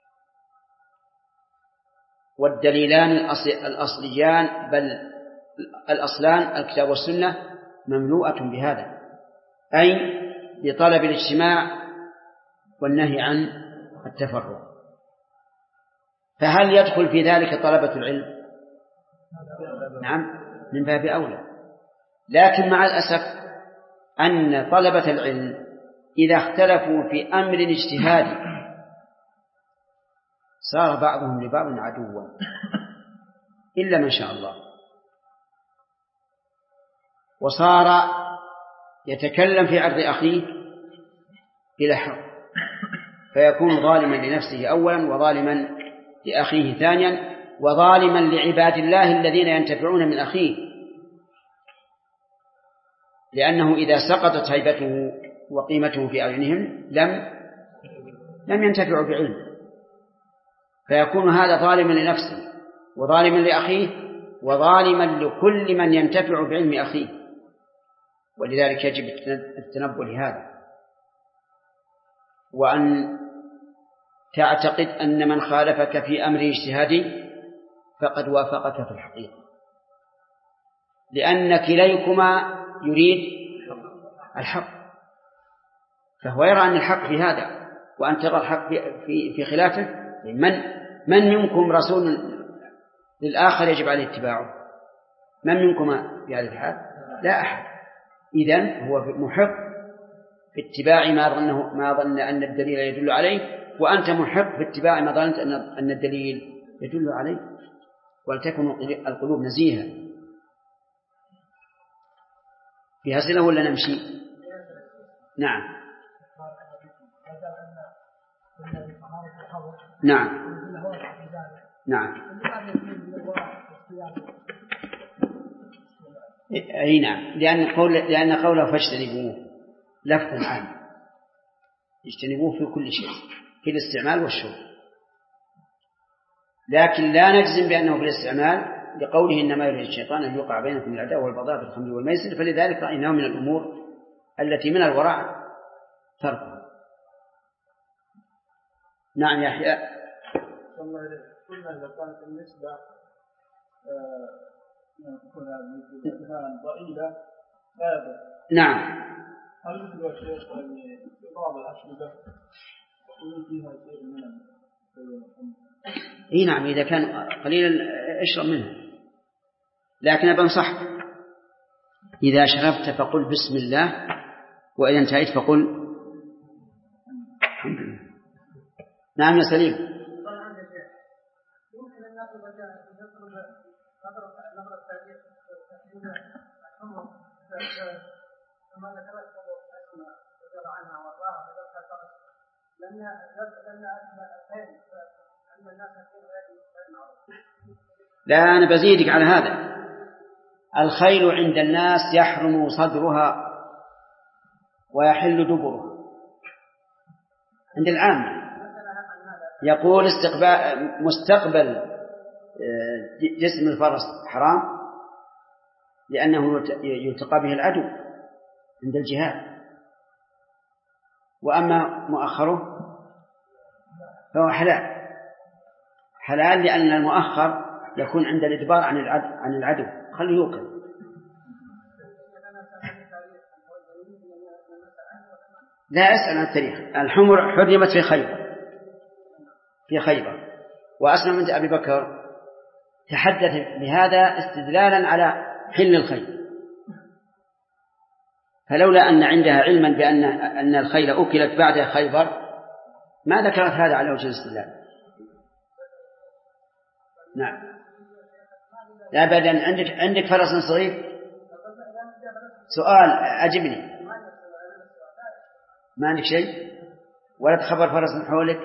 والدليلان الأصليان بل الأصلان الكتاب والسنة مملوءة بهذا، أي بطلب الاجتماع والنهي عن التفرق. فهل يدخل في ذلك طلبة العلم؟ نعم من باب أولى، لكن مع الأسف أن طلبة العلم إذا اختلفوا في أمر اجتهادي صار بعضهم لبعض عدوا إلا من شاء الله، وصار يتكلم في عرض أخيه إلى حق، فيكون ظالما لنفسه أولا وظالما لأخيه ثانيا وظالما لعباد الله الذين ينتفعون من أخيه، لأنه إذا سقطت هيبته وقيمته في أعينهم لم ينتفعوا بعلم، فيكون هذا ظالما لنفسه وظالما لأخيه وظالما لكل من ينتفع بعلم أخيه. ولذلك يجب التنبه لهذا، وأن تعتقد أن من خالفك في أمر اجتهادي فقد وافقك في الحقيقة، لأن كليكما يريد الحق، فهو يرى أن الحق في هذا وأن ترى الحق في خلافه. من منكم رسول للآخر يجب عليه اتباعه؟ من منكم في هذه الحال؟ لا أحد. إذن هو محق في اتباع ما ظن أن الدليل يدل عليه، وأنت محق في اتباع ما ظننت أن الدليل يدل عليه، ولتكن القلوب نزيهة. في أسئلة ولا نمشي؟ نعم نعم نعم أي نعم، لأن قوله فاجتنبوه لفظ عام، اجتنبوه في كل شيء، في الاستعمال والشرب، لكن لا نجزم بأنه في الاستعمال لقوله إنما يريد الشيطان أن يوقع بينكم العداوة والبغضاء في الخمر والميسر، فلذلك رأيناه من الأمور التي من الورع تركها. نعم يحيى. قلنا إذا كانت النسبة تكون ضئيلة لا يضر. نعم. هل مثل الشيخ في بعض الأشربة يكون فيها شيء من اي نعم، إذا كان قليلا اشرب منه، لكن بنصحك إذا شربت فقل بسم الله، وإذا انتهيت فقل الحمد لله. نعم يا سليم. يمكن أن نأخذ نظرة التاريخ كما ذكرت أسماء رضي الله عنها وارضاها في ذبح الفرس، لأن أسماء أن الناس غير معروف. لا، أنا بزيدك على هذا. الخيل عند الناس يحرم صدرها ويحل دبرها عند العامة. يقول مستقبل جسم الفرس حرام لأنه يلتقى به العدو عند الجهاد، وأما مؤخره فهو حلال لأن المؤخر يكون عند الإدبار عن العدو، خليه يوقف. لا أسأل عن التاريخ. الحمر حرمت في خيبر، وأسمع من أبي بكر تحدث بهذا استدلالا على حل الخيل، فلولا أن عندها علما بأن الخيل أكلت بعد خيبر ما ذكرت هذا على وجه الاستدلال. نعم. لا أبدا. عندك فرس صغير؟ سؤال أجبني. ما عندك شيء ولا تخبر فرس من حولك؟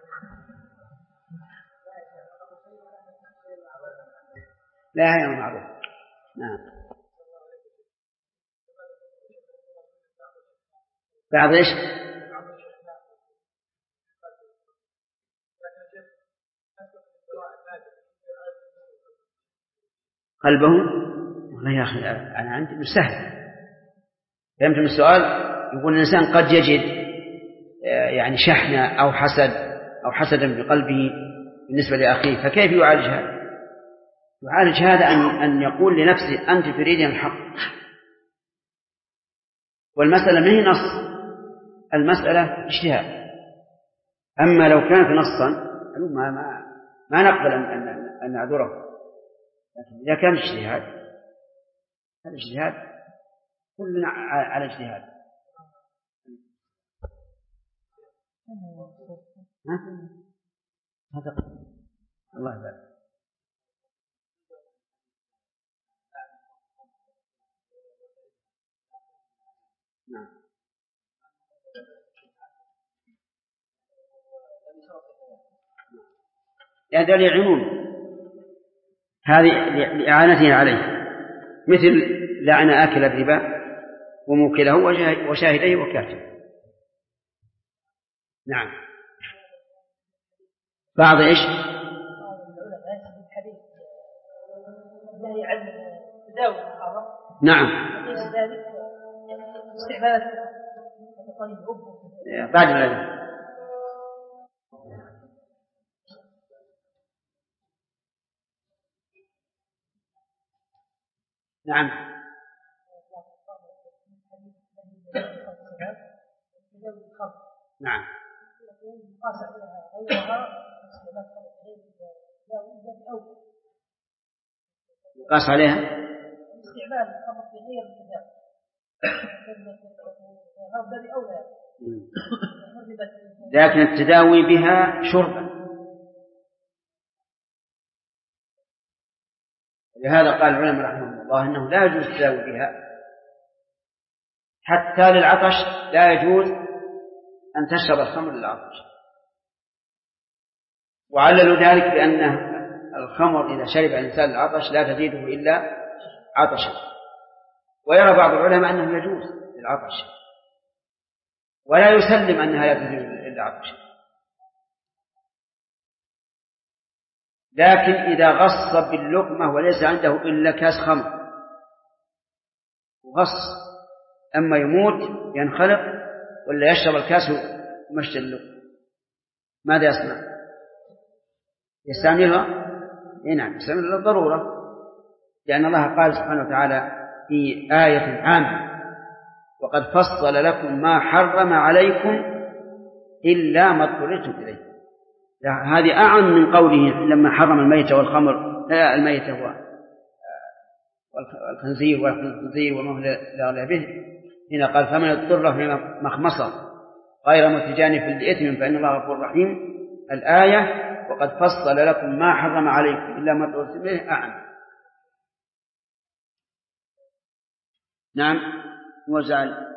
لا هي معروف. نعم. بعض إيش؟ قلبه. والله يا أخي أنا عندي سهل. فهمت من السؤال؟ يقول الإنسان قد يجد يعني شحنة أو حسدا بقلبه بالنسبة لأخيه، فكيف يعالج هذا؟ يعالج هذا أن يقول لنفسه أنت تريدين الحق، والمسألة ما هي نص، المسألة اجتهاد. أما لو كانت نصا ما نقبل أن نعذره، لكن إذا كان اجتهاد هذا اجتهاد، كلنا على اجتهاد. هذا الله يبارك. نعم. هذا لعموم هذه لإعانته عليه، مثل لعن آكل الربا وموكله وشاهديه وكاتبه. نعم. بعض إيش؟ نعم. بعد ذلك نعم. نعم. قاس عليها استعمال الخمر في غير الكتاب الذي أولى. لكن التداوي بها شربا. لهذا قال العلماء رحمهم الله إنه لا يجوز التداوي بها، حتى للعطش لا يجوز أن تشرب الخمر للعطش، وعللوا ذلك بأن الخمر إذا شرب الإنسان للعطش لا تزيده إلا عطشا. ويرى بعض العلماء أنه يجوز للعطش ولا يسلم أنها لا تزيد إلا عطشا. لكن إذا غص باللقمة وليس عنده إلا كاس خمر وغص، أما يموت ينخلق ولا يشرب الكاس ومشي اللقمة، ماذا يصنع؟ يستعملها؟ نعم، يستعملها للضرورة، لأن الله قال سبحانه وتعالى في آية عامة: وقد فصل لكم ما حرم عليكم إلا ما اضطررتم إليه. هذه أعم من قوله لما حرم الميت والخمر، لا الميت والخنزير والخنزير وما هو لا به. هنا قال: فمن اضطر في مخمصة غير متجانف لإثم فإن الله غفور رحيم. الآية وقد فصل لكم ما حرم عليكم إلا ما اضطررتم إليه أعم. نعم، وزعل